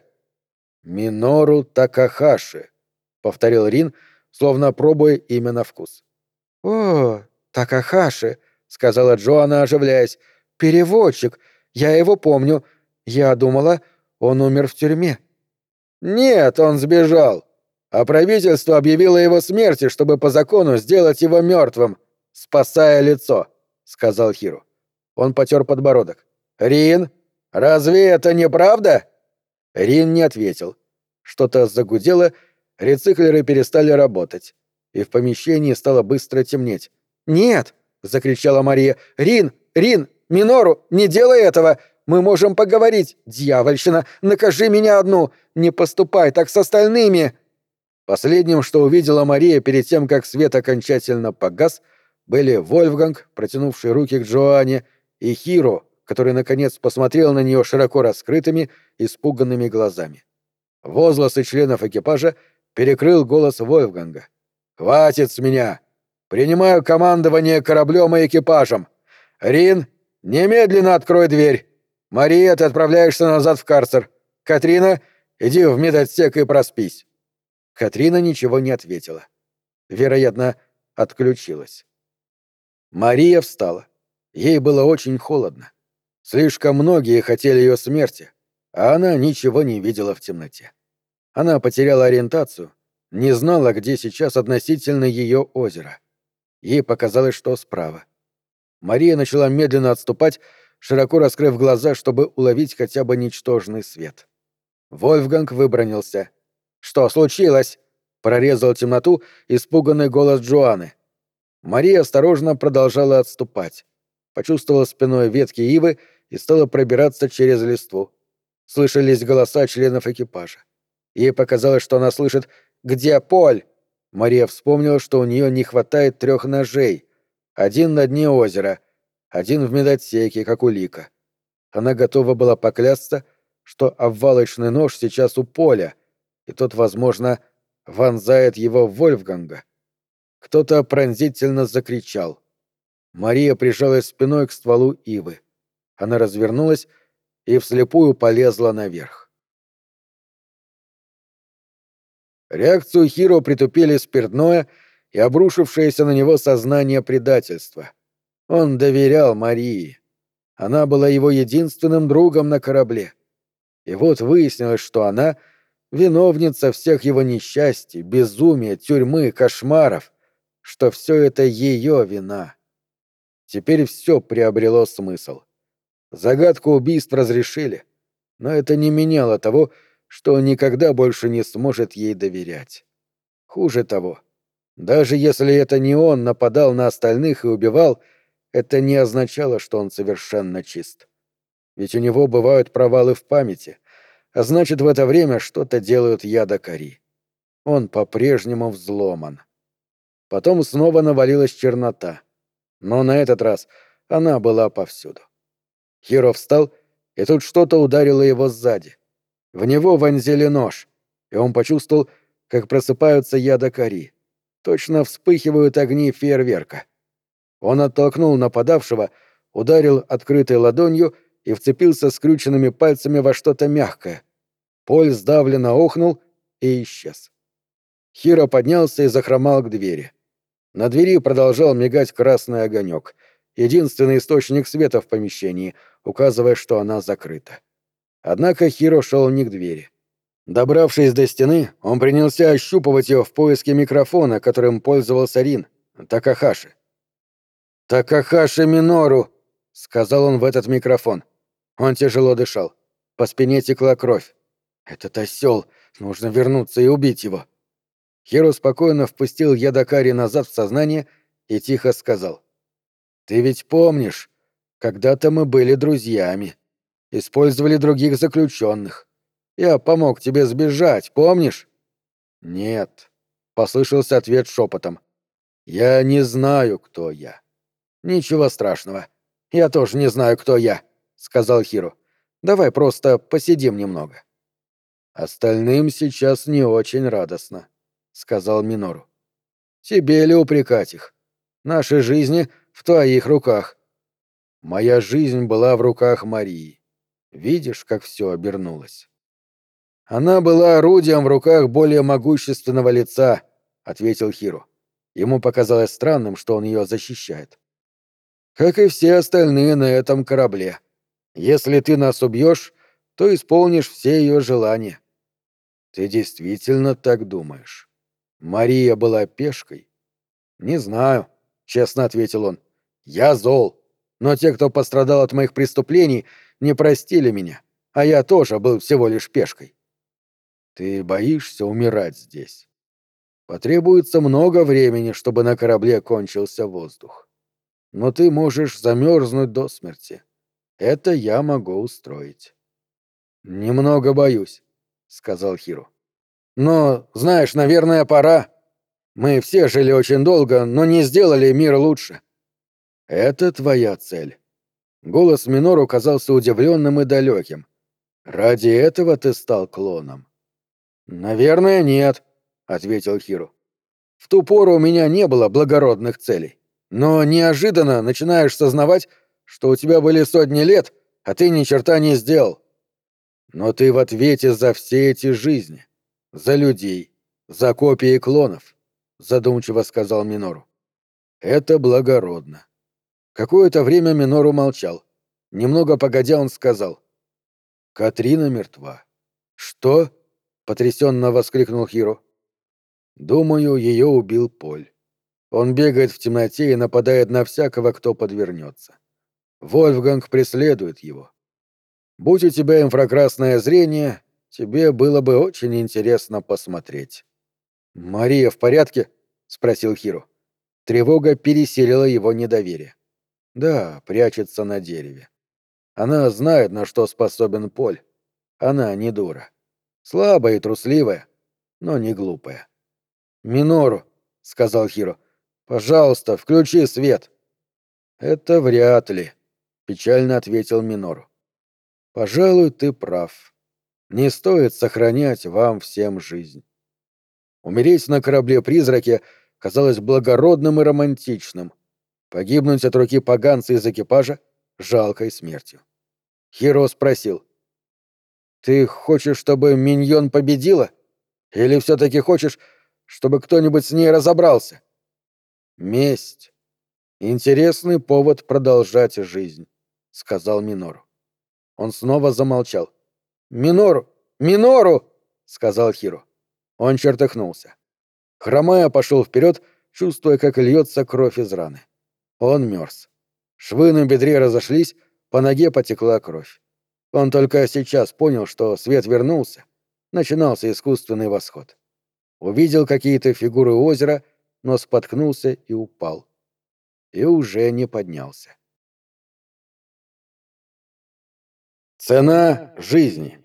«Минору Такахаши», — повторил Рин, словно пробуя имя на вкус. «О, Такахаши», — сказала Джоанна, оживляясь. «Переводчик. Я его помню. Я думала, он умер в тюрьме». «Нет, он сбежал. А правительство объявило его смерти, чтобы по закону сделать его мертвым, спасая лицо», — сказал Хиру. Он потер подбородок. «Рин, разве это не правда?» Рин не ответил. Что-то загудело, рециклеры перестали работать, и в помещении стало быстро темнеть. «Нет!» — закричала Мария. «Рин! Рин! Минору! Не делай этого! Мы можем поговорить! Дьявольщина! Накажи меня одну! Не поступай так с остальными!» Последним, что увидела Мария перед тем, как свет окончательно погас, были Вольфганг, протянувший руки к Джоанне, и Хиро, который, наконец, посмотрел на нее широко раскрытыми, испуганными глазами. Возгласы членов экипажа перекрыл голос Вольфганга. «Хватит с меня! Принимаю командование кораблем и экипажем! Рин, немедленно открой дверь! Мария, ты отправляешься назад в карцер! Катрина, иди в медотсек и проспись!» Катрина ничего не ответила. Вероятно, отключилась. Мария встала. Ей было очень холодно. Слишком многие хотели ее смерти, а она ничего не видела в темноте. Она потеряла ориентацию, не знала, где сейчас относительно ее озеро. Ей показалось, что справа. Мария начала медленно отступать, широко раскрыв глаза, чтобы уловить хотя бы ничтожный свет. Вольфганг выбранился. «Что случилось?» — прорезал темноту испуганный голос Джоанны. Мария осторожно продолжала отступать. Почувствовала спиной ветки ивы и стала пробираться через листву. Слышались голоса членов экипажа. Ей показалось, что она слышит «Где Поль?». Мария вспомнила, что у нее не хватает 3 ножей. Один на дне озера, один в медотсеке, как улика. Она готова была поклясться, что обвалочный нож сейчас у Поля, и тот, возможно, вонзает его в Вольфганга. Кто-то пронзительно закричал. Мария прижалась спиной к стволу ивы. Она развернулась и вслепую полезла наверх. Реакцию Хиро притупили спиртное и обрушившееся на него сознание предательства. Он доверял Марии. Она была его единственным другом на корабле. И вот выяснилось, что она — виновница всех его несчастий, безумия, тюрьмы, кошмаров, что все это ее вина. Теперь все приобрело смысл. Загадку убийств разрешили, но это не меняло того, что он никогда больше не сможет ей доверять. Хуже того, даже если это не он нападал на остальных и убивал, это не означало, что он совершенно чист. Ведь у него бывают провалы в памяти, а значит, в это время что-то делают ядокари. Он по-прежнему взломан. Потом снова навалилась чернота. Но на этот раз она была повсюду. Хиро встал, и тут что-то ударило его сзади. В него вонзили нож, и он почувствовал, как просыпаются ядокари. Точно вспыхивают огни фейерверка. Он оттолкнул нападавшего, ударил открытой ладонью и вцепился скрюченными пальцами во что-то мягкое. Поль сдавленно охнул и исчез. Хиро поднялся и захромал к двери. На двери продолжал мигать красный огонек, единственный источник света в помещении, указывая, что она закрыта. Однако Хиро шел не к двери. Добравшись до стены, он принялся ощупывать ее в поиске микрофона, которым пользовался Рин, Такахаши. «Такахаши Минору!» — сказал он в этот микрофон. Он тяжело дышал. По спине текла кровь. «Этот осел! Нужно вернуться и убить его!» Хиро спокойно впустил Ядакари назад в сознание и тихо сказал. «Ты ведь помнишь, когда-то мы были друзьями, использовали других заключенных. Я помог тебе сбежать, помнишь?» «Нет», — послышался ответ шепотом. «Я не знаю, кто я». «Ничего страшного. Я тоже не знаю, кто я», — сказал Хиро. «Давай просто посидим немного». «Остальным сейчас не очень радостно», — сказал Минору. «Тебе ли упрекать их? Наши жизни в твоих руках». «Моя жизнь была в руках Марии. Видишь, как все обернулось?» «Она была орудием в руках более могущественного лица», — ответил Хиро. Ему показалось странным, что он ее защищает. «Как и все остальные на этом корабле. Если ты нас убьешь, то исполнишь все ее желания». «Ты действительно так думаешь? Мария была пешкой?» «Не знаю», — честно ответил он. «Я зол, но те, кто пострадал от моих преступлений, не простили меня, а я тоже был всего лишь пешкой». «Ты боишься умирать здесь? Потребуется много времени, чтобы на корабле кончился воздух. Но ты можешь замерзнуть до смерти. Это я могу устроить». «Немного боюсь», — сказал Хиро. «Но, знаешь, наверное, пора. Мы все жили очень долго, но не сделали мир лучше». «Это твоя цель». Голос Минору казался удивленным и далеким. «Ради этого ты стал клоном?» «Наверное, нет», — ответил Хиро. «В ту пору у меня не было благородных целей. Но неожиданно начинаешь сознавать, что у тебя были сотни лет, а ты ни черта не сделал. Но ты в ответе за все эти жизни. За людей. За копии клонов», — задумчиво сказал Минору. «Это благородно». Какое-то время Минору молчал. Немного погодя он сказал. «Катрина мертва». «Что?» — потрясенно воскликнул Хиро. «Думаю, ее убил Поль. Он бегает в темноте и нападает на всякого, кто подвернется. Вольфганг преследует его. Будь у тебя инфракрасное зрение, тебе было бы очень интересно посмотреть». «Мария в порядке?» — спросил Хиро. Тревога пересилила его недоверие. «Да, прячется на дереве. Она знает, на что способен Поль. Она не дура. Слабая и трусливая, но не глупая». «Минору», — сказал Хиро, — «пожалуйста, включи свет». «Это вряд ли», — печально ответил Минору. «Пожалуй, ты прав. Не стоит сохранять вам всем жизнь». Умереть на корабле-призраке казалось благородным и романтичным. Погибнуть от руки поганца из экипажа — жалкой смертью. Хиро спросил. «Ты хочешь, чтобы Миньон победила? Или все-таки хочешь, чтобы кто-нибудь с ней разобрался?» «Месть. Интересный повод продолжать жизнь», — сказал Минору. Он снова замолчал. «Минору! Минору!» — сказал Хиро. Он чертыхнулся. Хромая пошел вперед, чувствуя, как льется кровь из раны. Он мерз. Швы на бедре разошлись, по ноге потекла кровь. Он только сейчас понял, что свет вернулся. Начинался искусственный восход. Увидел какие-то фигуры у озера, но споткнулся и упал. И уже не поднялся. Цена жизни.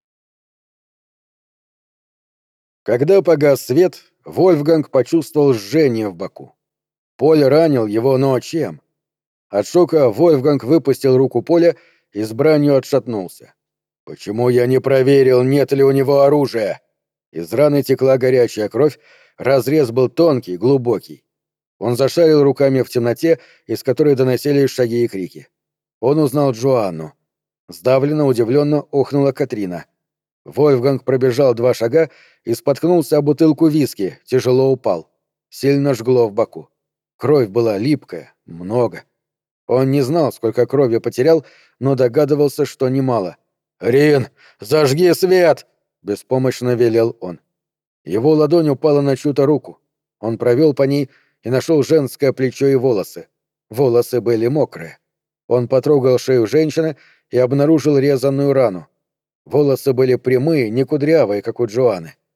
Когда погас свет, Вольфганг почувствовал жжение в боку. Поль ранил его, но чем? От шока Вольфганг выпустил руку Поля и с бранью отшатнулся. «Почему я не проверил, нет ли у него оружия?» Из раны текла горячая кровь, разрез был тонкий, глубокий. Он зашарил руками в темноте, из которой доносились шаги и крики. Он узнал Джоанну. Сдавленно, удивленно охнула Катрина. Вольфганг пробежал 2 шага и споткнулся о бутылку виски, тяжело упал. Сильно жгло в боку. Кровь была липкая, много. Он не знал, сколько крови потерял, но догадывался, что немало. «Рин, зажги свет!» — беспомощно велел он. Его ладонь упала на чью-то руку. Он провел по ней и нашел женское плечо и волосы. Волосы были мокрые. Он потрогал шею женщины и обнаружил резанную рану. Волосы были прямые, не кудрявые, как у Джоанны.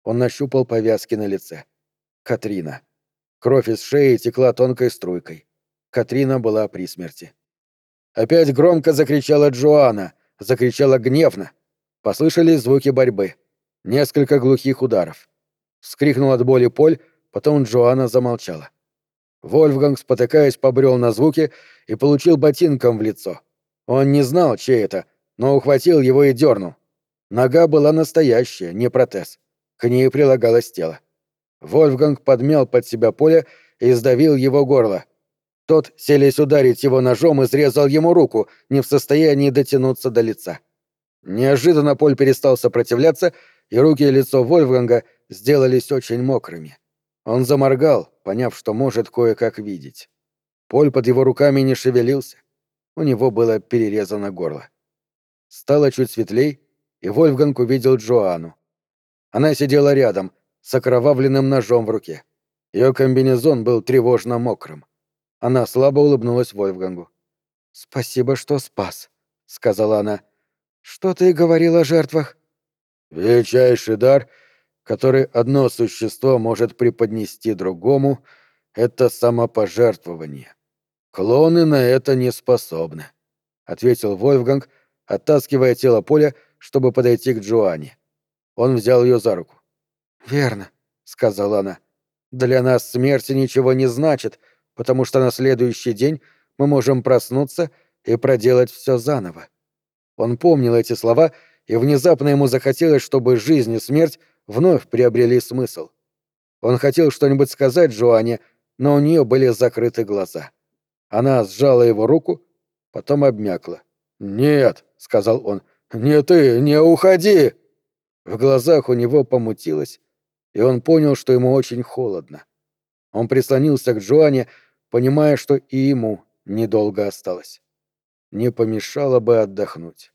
Он нащупал повязки на лице. Катрина. Кровь из шеи текла тонкой струйкой. Катрина была при смерти. Опять громко закричала Джоанна, закричала гневно. Послышались звуки борьбы. Несколько глухих ударов. Вскрикнул от боли Поль, потом Джоанна замолчала. Вольфганг, спотыкаясь, побрел на звуки и получил ботинком в лицо. Он не знал, чей это, но ухватил его и дернул. Нога была настоящая, не протез. К ней прилагалось тело. Вольфганг подмял под себя Поля и сдавил его горло. Тот, селись ударить его ножом, изрезал ему руку, не в состоянии дотянуться до лица. Неожиданно Поль перестал сопротивляться, и руки и лицо Вольфганга сделались очень мокрыми. Он заморгал, поняв, что может кое-как видеть. Поль под его руками не шевелился. У него было перерезано горло. Стало чуть светлей, и Вольфганг увидел Джоанну. Она сидела рядом, с окровавленным ножом в руке. Ее комбинезон был тревожно мокрым. Она слабо улыбнулась Вольфгангу. «Спасибо, что спас», — сказала она. «Что ты говорил о жертвах?» «Величайший дар, который одно существо может преподнести другому, — это самопожертвование. Клоны на это не способны», — ответил Вольфганг, оттаскивая тело Поля, чтобы подойти к Джоанне. Он взял ее за руку. «Верно», — сказала она. «Для нас смерть ничего не значит, потому что на следующий день мы можем проснуться и проделать все заново». Он помнил эти слова, и внезапно ему захотелось, чтобы жизнь и смерть вновь приобрели смысл. Он хотел что-нибудь сказать Джоанне, но у нее были закрыты глаза. Она сжала его руку, потом обмякла. «Нет», — сказал он, — «не ты, не уходи!» В глазах у него помутилось, и он понял, что ему очень холодно. Он прислонился к Джоанне, понимая, что и ему недолго осталось. Не помешало бы отдохнуть.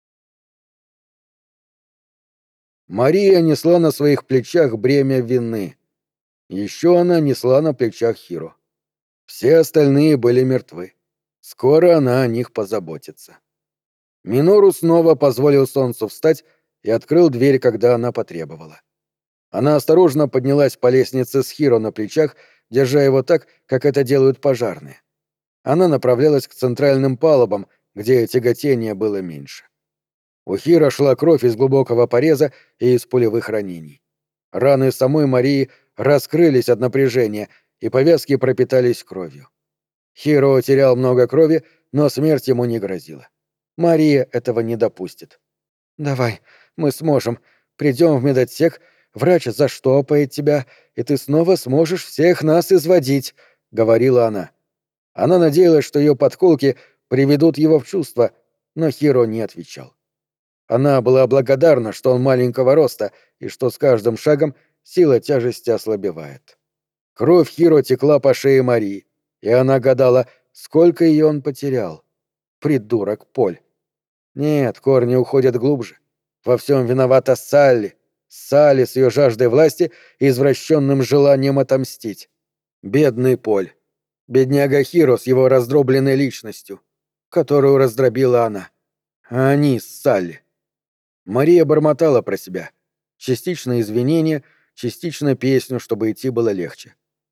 Мария несла на своих плечах бремя вины. Еще она несла на плечах Хиро. Все остальные были мертвы. Скоро она о них позаботится. Минору снова позволил солнцу встать и открыл дверь, когда она потребовала. Она осторожно поднялась по лестнице с Хиро на плечах, держа его так, как это делают пожарные. Она направлялась к центральным палубам, где тяготение было меньше. У Хиро шла кровь из глубокого пореза и из пулевых ранений. Раны самой Марии раскрылись от напряжения, и повязки пропитались кровью. Хиро терял много крови, но смерть ему не грозила. Мария этого не допустит. «Давай, мы сможем. Придем в медотсек, врач заштопает тебя, и ты снова сможешь всех нас изводить», — говорила она. Она надеялась, что ее подколки приведут его в чувство, но Хиро не отвечал. Она была благодарна, что он маленького роста, и что с каждым шагом сила тяжести ослабевает. Кровь Хиро текла по шее Марии, и она гадала, сколько ее он потерял. Придурок Поль. Нет, корни уходят глубже. Во всем виновата Салли. Салли с ее жаждой власти и извращенным желанием отомстить. Бедный Поль. Бедняга Хиро с его раздробленной личностью, которую раздробила она. А они с Салли. Мария бормотала про себя. Частично извинения, частично песню, чтобы идти было легче.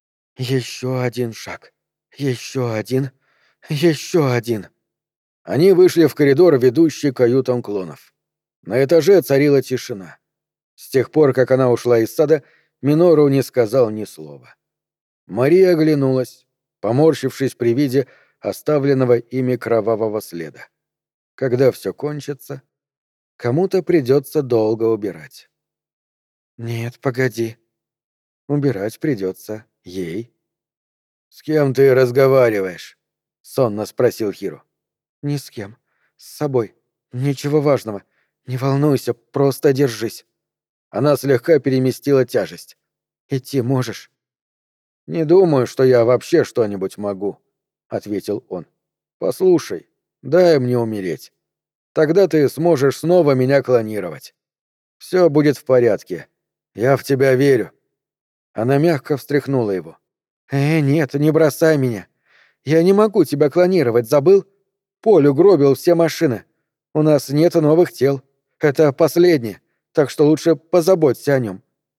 «Еще один шаг. Еще один. Еще один». Они вышли в коридор, ведущий к каютам клонов. На этаже царила тишина. С тех пор, как она ушла из сада, Минору не сказал ни слова. Мария оглянулась, поморщившись при виде оставленного ими кровавого следа. Когда все кончится, кому-то придется долго убирать. «Нет, погоди. Убирать придется ей». «С кем ты разговариваешь?» — сонно спросил Хиро. «Ни с кем. С собой. Ничего важного. Не волнуйся, просто держись». Она слегка переместила тяжесть. «Идти можешь?» «Не думаю, что я вообще что-нибудь могу», — ответил он. «Послушай, дай мне умереть. Тогда ты сможешь снова меня клонировать. Все будет в порядке. Я в тебя верю». Она мягко встряхнула его. Нет, не бросай меня. Я не могу тебя клонировать, забыл? Поль угробил все машины. У нас нет новых тел. Это последнее, так что лучше позаботься о нем.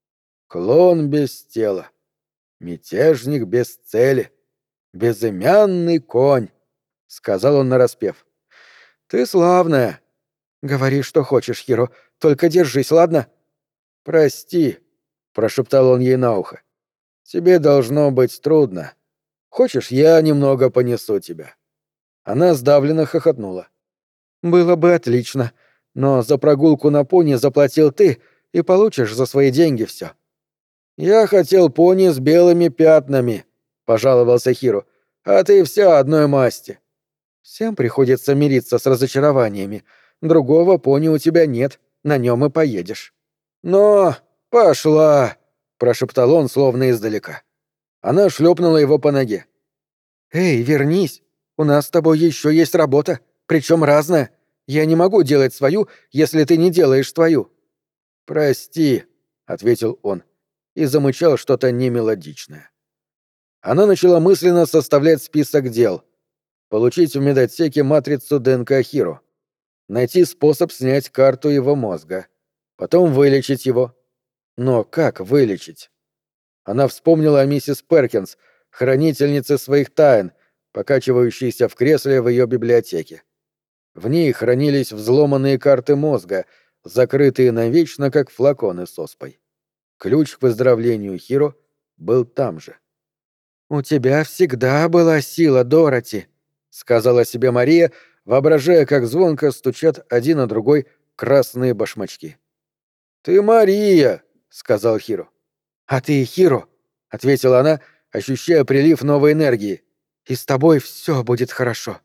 Клон без тела. Мятежник без цели. Безымянный конь, — сказал он нараспев. Ты славная. Говори, что хочешь, Хиро, только держись, ладно? Прости, — прошептал он ей на ухо. Тебе должно быть трудно. Хочешь, я немного понесу тебя? Она сдавленно хохотнула. Было бы отлично, но за прогулку на пони заплатил ты и получишь за свои деньги все. Я хотел пони с белыми пятнами, — пожаловался Хиро, — а ты вся одной масти. Всем приходится мириться с разочарованиями. Другого пони у тебя нет, на нем и поедешь. Но пошла, — прошептал он, словно издалека. Она шлепнула его по ноге. «Эй, вернись! У нас с тобой еще есть работа, причем разная. Я не могу делать свою, если ты не делаешь свою». «Прости», — ответил он и замычал что-то немелодичное. Она начала мысленно составлять список дел. Получить в медотсеке матрицу ДНК Хиро. Найти способ снять карту его мозга. Потом вылечить его. Но как вылечить? Она вспомнила о миссис Перкинс, хранительнице своих тайн, покачивающейся в кресле в ее библиотеке. В ней хранились взломанные карты мозга, закрытые навечно, как флаконы с оспой. Ключ к выздоровлению Хиро был там же. «У тебя всегда была сила, Дороти», — сказала себе Мария, воображая, как звонко стучат один на другой красные башмачки. «Ты Мария», — сказал Хиро. «А ты Хиро», — ответила она, ощущая прилив новой энергии. «И с тобой все будет хорошо».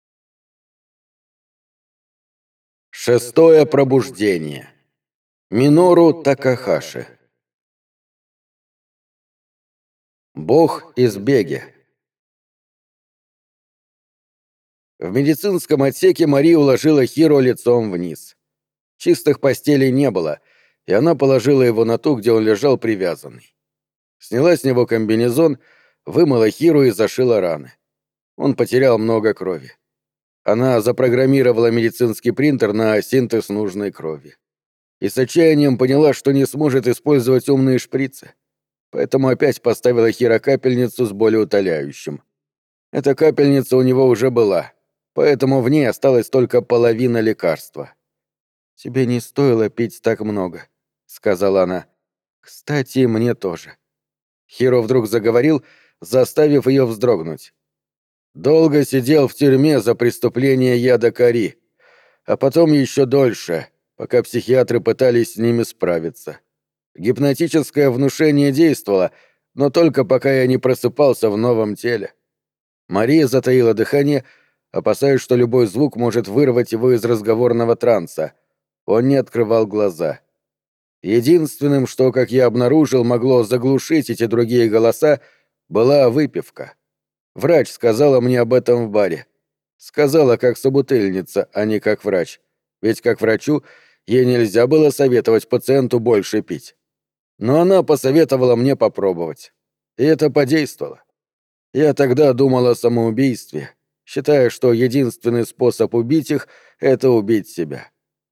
Шестое пробуждение. Минору Такахаши. Бог из Беги. В медицинском отсеке Мария уложила Хиро лицом вниз. Чистых постелей не было, и она положила его на ту, где он лежал привязанный. Сняла с него комбинезон, вымыла Хиро и зашила раны. Он потерял много крови. Она запрограммировала медицинский принтер на синтез нужной крови. И с отчаянием поняла, что не сможет использовать умные шприцы. Поэтому опять поставила Хиро капельницу с болеутоляющим. Эта капельница у него уже была, поэтому в ней осталась только половина лекарства. «Тебе не стоило пить так много», — сказала она. «Кстати, мне тоже». Хиро вдруг заговорил, заставив ее вздрогнуть. «Долго сидел в тюрьме за преступление яда кори, а потом еще дольше, пока психиатры пытались с ними справиться. Гипнотическое внушение действовало, но только пока я не просыпался в новом теле». Мария затаила дыхание, опасаясь, что любой звук может вырвать его из разговорного транса. Он не открывал глаза. Единственным, что, как я обнаружил, могло заглушить эти другие голоса, была выпивка. Врач сказала мне об этом в баре. Сказала как собутыльница, а не как врач. Ведь как врачу ей нельзя было советовать пациенту больше пить. Но она посоветовала мне попробовать. И это подействовало. Я тогда думал о самоубийстве, считая, что единственный способ убить их — это убить себя.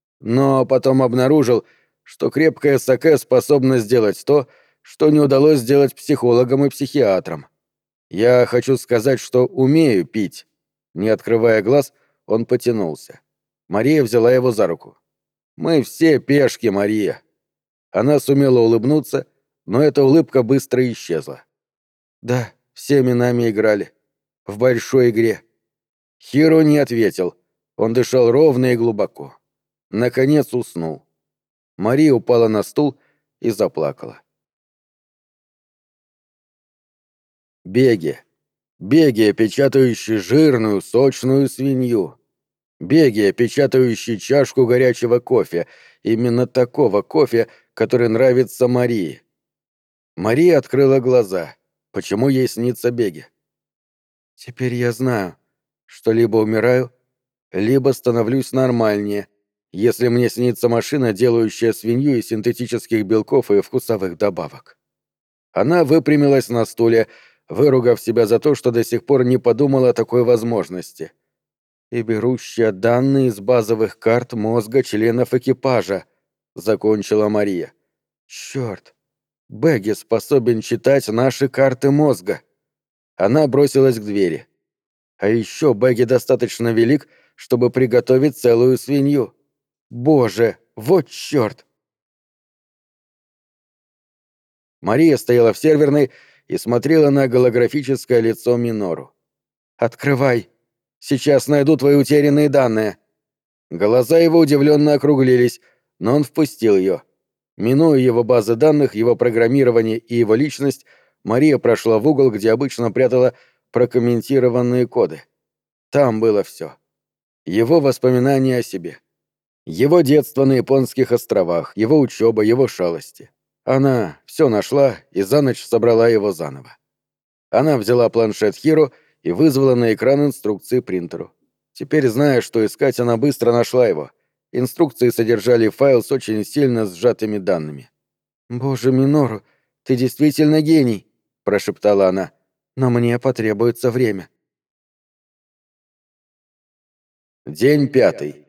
Но потом обнаружил, что крепкое саке способно сделать то, что не удалось сделать психологам и психиатрам. Я хочу сказать, что умею пить. Не открывая глаз, он потянулся. Мария взяла его за руку. «Мы все пешки, Мария». Она сумела улыбнуться, но эта улыбка быстро исчезла. «Да, всеми нами играли. В большой игре». Хиро не ответил. Он дышал ровно и глубоко. Наконец уснул. Мария упала на стул и заплакала. Беги. Беги, печатающий жирную, сочную свинью. Беги, печатающий чашку горячего кофе. Именно такого кофе, который нравится Марии. Мария открыла глаза. Почему ей снится Беги? «Теперь я знаю, что либо умираю, либо становлюсь нормальнее, если мне снится машина, делающая свинью из синтетических белков и вкусовых добавок». Она выпрямилась на стуле, выругав себя за то, что до сих пор не подумала о такой возможности. «И берущая данные из базовых карт мозга членов экипажа», — закончила Мария. «Чёрт! Бэгги способен читать наши карты мозга. Она бросилась к двери. А еще Бэгги достаточно велик, чтобы приготовить целую свинью. Боже, вот черт! Мария стояла в серверной и смотрела на голографическое лицо Минору. «Открывай! Сейчас найду твои утерянные данные!» Глаза его удивленно округлились, но он впустил ее. Минуя его базы данных, его программирование и его личность, Мария прошла в угол, где обычно прятала прокомментированные коды. Там было все. Его воспоминания о себе. Его детство на японских островах, его учеба, его шалости. Она все нашла и за ночь собрала его заново. Она взяла планшет Хиро и вызвала на экран инструкции принтеру. Теперь, зная, что искать, она быстро нашла его. Инструкции содержали файл с очень сильно сжатыми данными. «Боже, Минору, ты действительно гений!» — прошептала она. «Но мне потребуется время». День 5.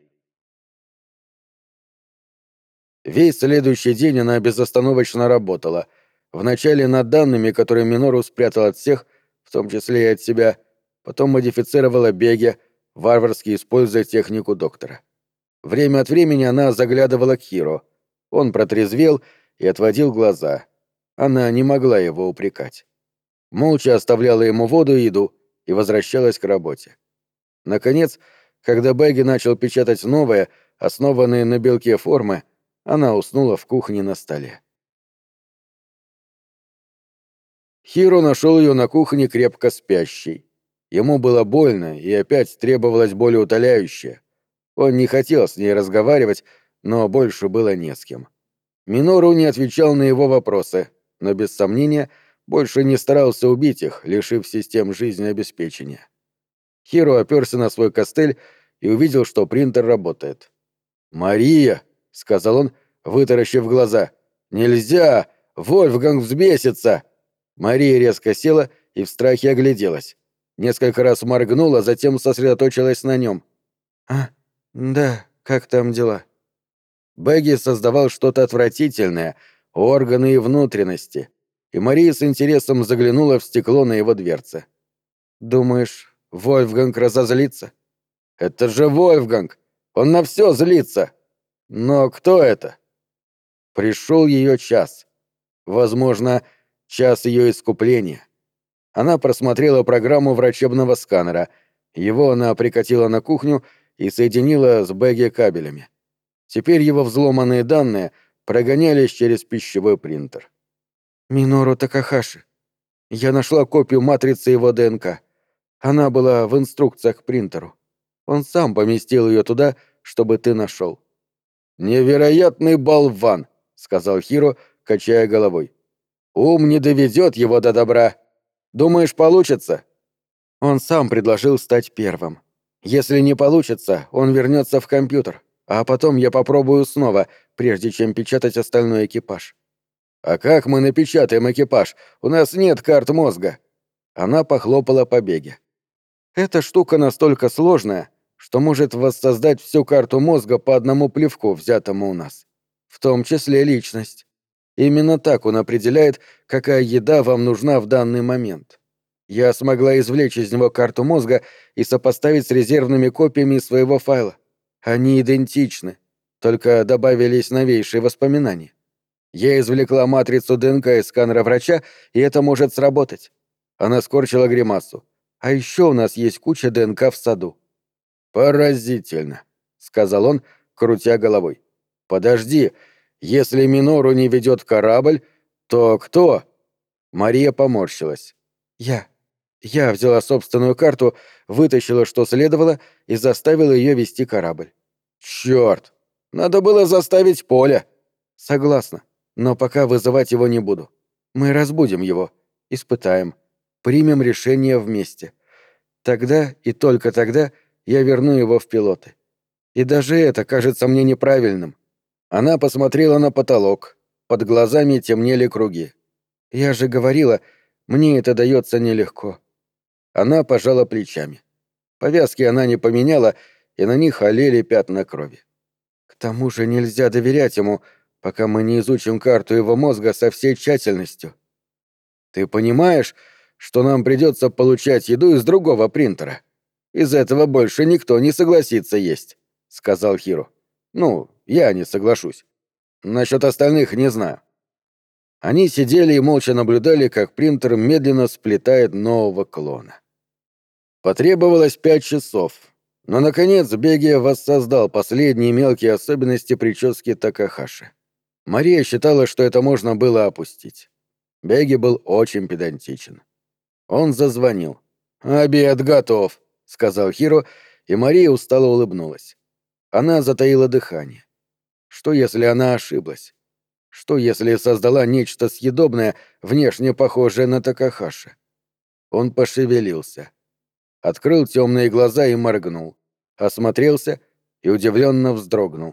Весь следующий день она безостановочно работала. Вначале над данными, которые Минору спрятал от всех, в том числе и от себя, потом модифицировала беги, варварски используя технику доктора. Время от времени она заглядывала к Хиро. Он протрезвел и отводил глаза. Она не могла его упрекать. Молча оставляла ему воду и еду и возвращалась к работе. Наконец, когда Бэгги начал печатать новые, основанные на белке формы, она уснула в кухне на столе. Хиро нашел ее на кухне крепко спящей. Ему было больно, и опять требовалось болеутоляющее. Он не хотел с ней разговаривать, но больше было не с кем. Минору не отвечал на его вопросы, но без сомнения больше не старался убить их, лишив систем жизнеобеспечения. Хиро оперся на свой костыль и увидел, что принтер работает. «Мария!» — сказал он, вытаращив глаза. «Нельзя! Вольфганг взбесится!» Мария резко села и в страхе огляделась. Несколько раз моргнула, затем сосредоточилась на нем. «А, да, как там дела?» Бэгги создавал что-то отвратительное, органы и внутренности, и Мария с интересом заглянула в стекло на его дверце. «Думаешь, Вольфганг разозлится?» «Это же Вольфганг! Он на все злится! Но кто это?» Пришел ее час. Возможно, час ее искупления. Она просмотрела программу врачебного сканера. Его она прикатила на кухню и соединила с Бэгги кабелями. Теперь его взломанные данные прогонялись через пищевой принтер. «Минору Такахаши. Я нашла копию матрицы его ДНК. Она была в инструкциях к принтеру. Он сам поместил ее туда, чтобы ты нашел». «Невероятный болван», — сказал Хиро, качая головой. «Ум не доведет его до добра. Думаешь, получится?» Он сам предложил стать первым. Если не получится, он вернется в компьютер, а потом я попробую снова, прежде чем печатать остальной экипаж. «А как мы напечатаем экипаж? У нас нет карт мозга». Она похлопала по беге. Эта штука настолько сложная, что может воссоздать всю карту мозга по одному плевку, взятому у нас. В том числе личность. Именно так он определяет, какая еда вам нужна в данный момент. Я смогла извлечь из него карту мозга и сопоставить с резервными копиями своего файла. Они идентичны, только добавились новейшие воспоминания. Я извлекла матрицу ДНК из сканера врача, и это может сработать. Она скорчила гримасу. А еще у нас есть куча ДНК в саду. «Поразительно», — сказал он, крутя головой. «Подожди, если Минору не ведет корабль, то кто?» Мария поморщилась. Я взяла собственную карту, вытащила, что следовало, и заставила ее вести корабль. «Черт! Надо было заставить Поля!» «Согласна, но пока вызывать его не буду. Мы разбудим его, испытаем, примем решение вместе. Тогда и только тогда я верну его в пилоты. И даже это кажется мне неправильным». Она посмотрела на потолок. Под глазами темнели круги. «Я же говорила, мне это дается нелегко». Она пожала плечами. Повязки она не поменяла, и на них олели пятна крови. «К тому же нельзя доверять ему. пока мы не изучим карту его мозга со всей тщательностью. Ты понимаешь, что нам придется получать еду из другого принтера? Из этого больше никто не согласится есть, сказал Хиро. Ну, я не соглашусь. Насчет остальных не знаю. Они сидели и молча наблюдали, как принтер медленно сплетает нового клона. Потребовалось 5 часов, но, наконец, Беги воссоздал последние мелкие особенности прически Такахаши. Мария считала, что это можно было опустить. Беги был очень педантичен. Он зазвонил. «Обед готов», — сказал Хиро, и Мария устало улыбнулась. Она затаила дыхание. Что, если она ошиблась? Что, если создала нечто съедобное, внешне похожее на Такахаши? Он пошевелился. Открыл темные глаза и моргнул. Осмотрелся и удивленно вздрогнул.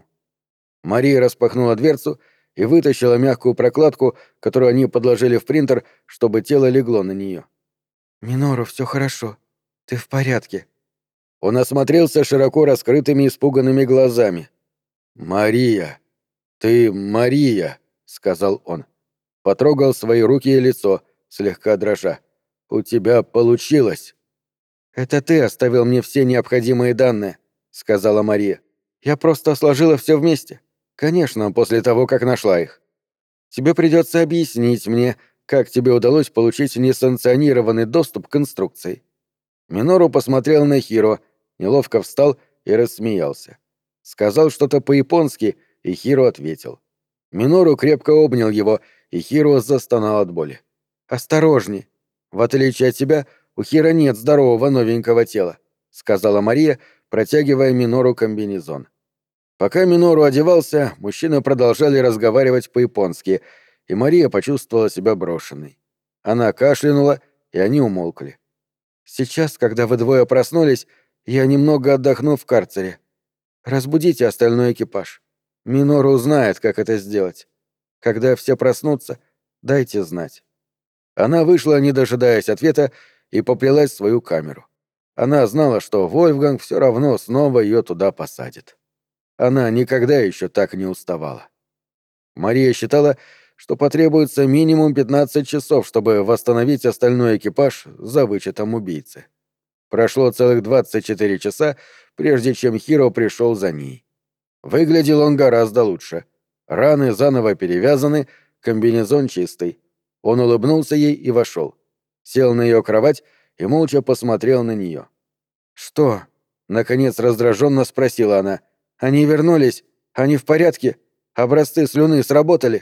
Мария распахнула дверцу и вытащила мягкую прокладку, которую они подложили в принтер, чтобы тело легло на нее. «Минору, все хорошо. Ты в порядке». Он осмотрелся широко раскрытыми испуганными глазами. «Мария! Ты Мария!» — сказал он. Потрогал свои руки и лицо, слегка дрожа. «У тебя получилось!» «Это ты оставил мне все необходимые данные», — сказала Мария. «Я просто сложила все вместе. Конечно, после того, как нашла их. Тебе придется объяснить мне, как тебе удалось получить несанкционированный доступ к инструкции». Минору посмотрел на Хиро, неловко встал и рассмеялся. Сказал что-то по-японски, и Хиро ответил. Минору крепко обнял его, и Хиро застонал от боли. «Осторожней. В отличие от тебя, у Хиро нет здорового новенького тела», — сказала Мария, протягивая Минору комбинезон. Пока Минору одевался, мужчины продолжали разговаривать по-японски, и Мария почувствовала себя брошенной. Она кашлянула, и они умолкли. «Сейчас, когда вы двое проснулись, я немного отдохну в карцере. Разбудите остальной экипаж. Минору узнает, как это сделать. Когда все проснутся, дайте знать». Она вышла, не дожидаясь ответа, и поплелась в свою камеру. Она знала, что Вольфганг все равно снова ее туда посадит. Она никогда еще так не уставала. Мария считала, что потребуется минимум 15 часов, чтобы восстановить остальной экипаж за вычетом убийцы. Прошло целых 24 часа, прежде чем Хиро пришел за ней. Выглядел он гораздо лучше. Раны заново перевязаны, комбинезон чистый. Он улыбнулся ей и вошел. Сел на ее кровать и молча посмотрел на нее. «Что?» — наконец раздраженно спросила она. «Они вернулись? Они в порядке? Образцы слюны сработали?»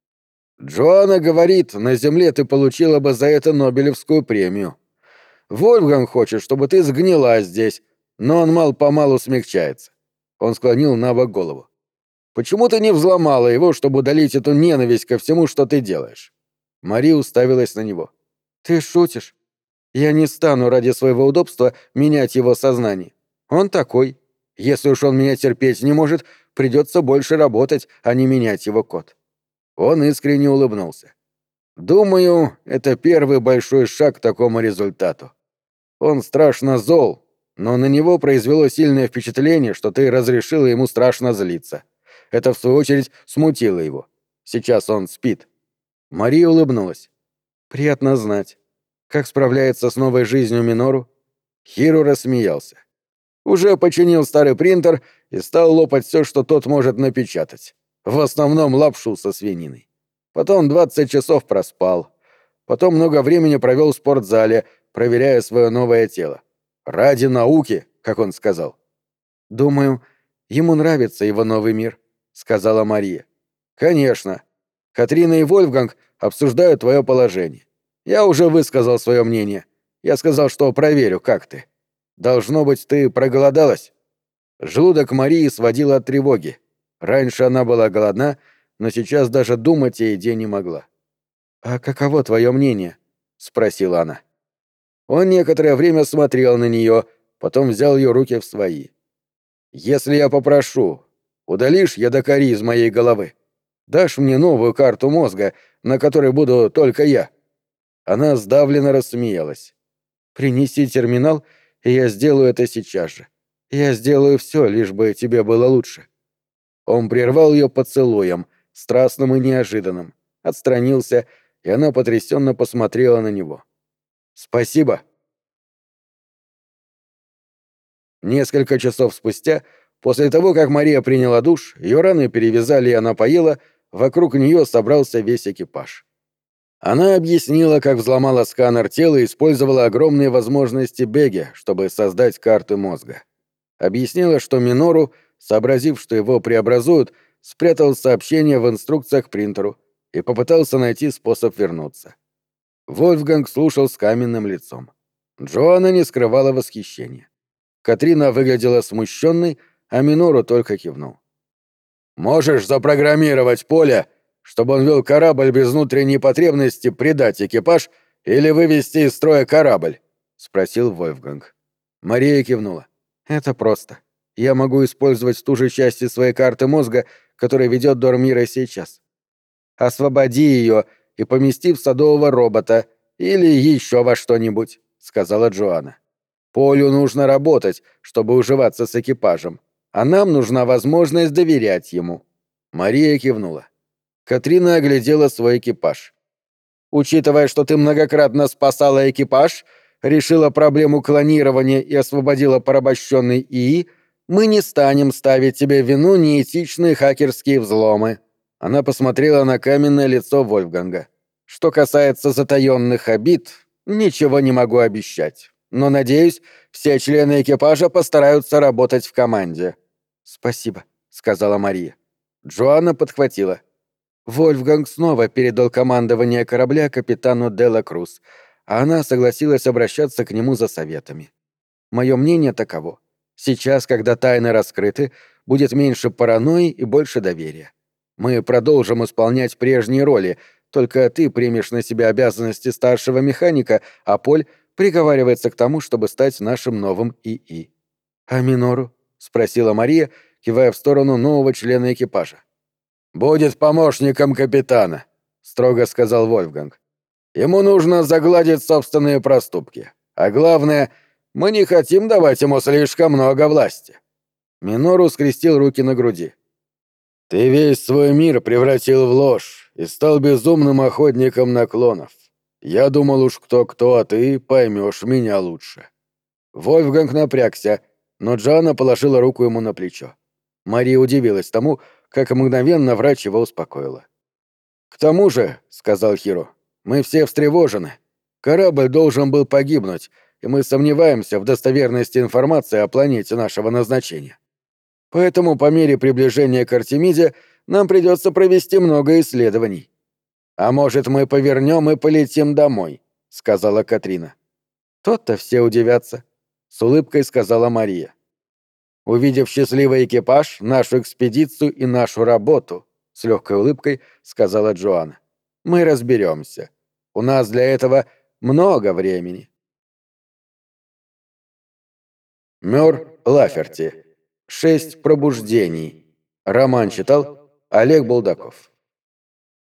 «Джоанна говорит, на Земле ты получила бы за это Нобелевскую премию. Вольфганг хочет, чтобы ты сгнила здесь, но он мал-помалу смягчается». Он склонил набок голову. «Почему ты не взломала его, чтобы удалить эту ненависть ко всему, что ты делаешь?» Мария уставилась на него. «Ты шутишь? Я не стану ради своего удобства менять его сознание. Он такой. Если уж он меня терпеть не может, придется больше работать, а не менять его код». Он искренне улыбнулся. «Думаю, это первый большой шаг к такому результату. Он страшно зол, но на него произвело сильное впечатление, что ты разрешила ему страшно злиться. Это, в свою очередь, смутило его. Сейчас он спит». Мария улыбнулась. «Приятно знать. Как справляется с новой жизнью Минору?» Хиро рассмеялся. «Уже починил старый принтер и стал лопать все, что тот может напечатать. В основном лапшу со свининой. Потом 20 часов проспал. Потом много времени провел в спортзале, проверяя свое новое тело. Ради науки, как он сказал». «Думаю, ему нравится его новый мир», — сказала Мария. «Конечно. Катрина и Вольфганг обсуждают твое положение. Я уже высказал свое мнение. Я сказал, что проверю, как ты. Должно быть, ты проголодалась?» Желудок Марии сводило от тревоги. Раньше она была голодна, но сейчас даже думать о еде не могла. «А каково твое мнение?» — спросила она. Он некоторое время смотрел на нее, потом взял ее руки в свои. «Если я попрошу, удалишь ядокари из моей головы? Дашь мне новую карту мозга, на которой буду только я?» Она сдавленно рассмеялась. «Принеси терминал, и я сделаю это сейчас же. Я сделаю все, лишь бы тебе было лучше». Он прервал ее поцелуем, страстным и неожиданным, отстранился, и она потрясенно посмотрела на него. «Спасибо». Несколько часов спустя, после того, как Мария приняла душ, ее раны перевязали и она поела, вокруг нее собрался весь экипаж. Она объяснила, как взломала сканер тела и использовала огромные возможности Беги, чтобы создать карты мозга. Объяснила, что Минору, сообразив, что его преобразуют, спрятал сообщение в инструкциях к принтеру и попытался найти способ вернуться. Вольфганг слушал с каменным лицом. Джоанна не скрывала восхищения. Катрина выглядела смущенной, а Минору только кивнул. «Можешь запрограммировать поле, чтобы он вел корабль без внутренней потребности предать экипаж или вывести из строя корабль?» — спросил Вольфганг. Мария кивнула. «Это просто. Я могу использовать ту же часть из своей карты мозга, которая ведет Дормира сейчас. Освободи ее и помести в садового робота или еще во что-нибудь», — сказала Джоанна. «Полю нужно работать, чтобы уживаться с экипажем, а нам нужна возможность доверять ему». Мария кивнула. Катрина оглядела свой экипаж. «Учитывая, что ты многократно спасала экипаж, решила проблему клонирования и освободила порабощенный ИИ, мы не станем ставить тебе в вину неэтичные хакерские взломы». Она посмотрела на каменное лицо Вольфганга. «Что касается затаённых обид, ничего не могу обещать. Но, надеюсь, все члены экипажа постараются работать в команде». «Спасибо», — сказала Мария. Джоанна подхватила. Вольфганг снова передал командование корабля капитану Делла Круз, а она согласилась обращаться к нему за советами. Мое мнение таково. Сейчас, когда тайны раскрыты, будет меньше паранойи и больше доверия. Мы продолжим исполнять прежние роли, только ты примешь на себя обязанности старшего механика, а Поль приговаривается к тому, чтобы стать нашим новым ИИ. «А Минору?» — спросила Мария, кивая в сторону нового члена экипажа. «Будет помощником капитана», — строго сказал Вольфганг. «Ему нужно загладить собственные проступки. А главное, мы не хотим давать ему слишком много власти». Минору скрестил руки на груди. «Ты весь свой мир превратил в ложь и стал безумным охотником на клонов. Я думал уж кто-кто, а ты поймешь меня лучше». Вольфганг напрягся, но Джоанна положила руку ему на плечо. Мария удивилась тому, как мгновенно врач его успокоила. «К тому же», — сказал Хиро, — «мы все встревожены. Корабль должен был погибнуть, и мы сомневаемся в достоверности информации о планете нашего назначения. Поэтому по мере приближения к Артемиде нам придется провести много исследований». «А может, мы повернем и полетим домой», — сказала Катрина. «Тот-то все удивятся», — с улыбкой сказала Мария. «Увидев счастливый экипаж, нашу экспедицию и нашу работу», — с легкой улыбкой сказала Джоанна, — «мы разберемся. У нас для этого много времени». Мёр Лаферти. 6 пробуждений. Роман читал Олег Булдаков.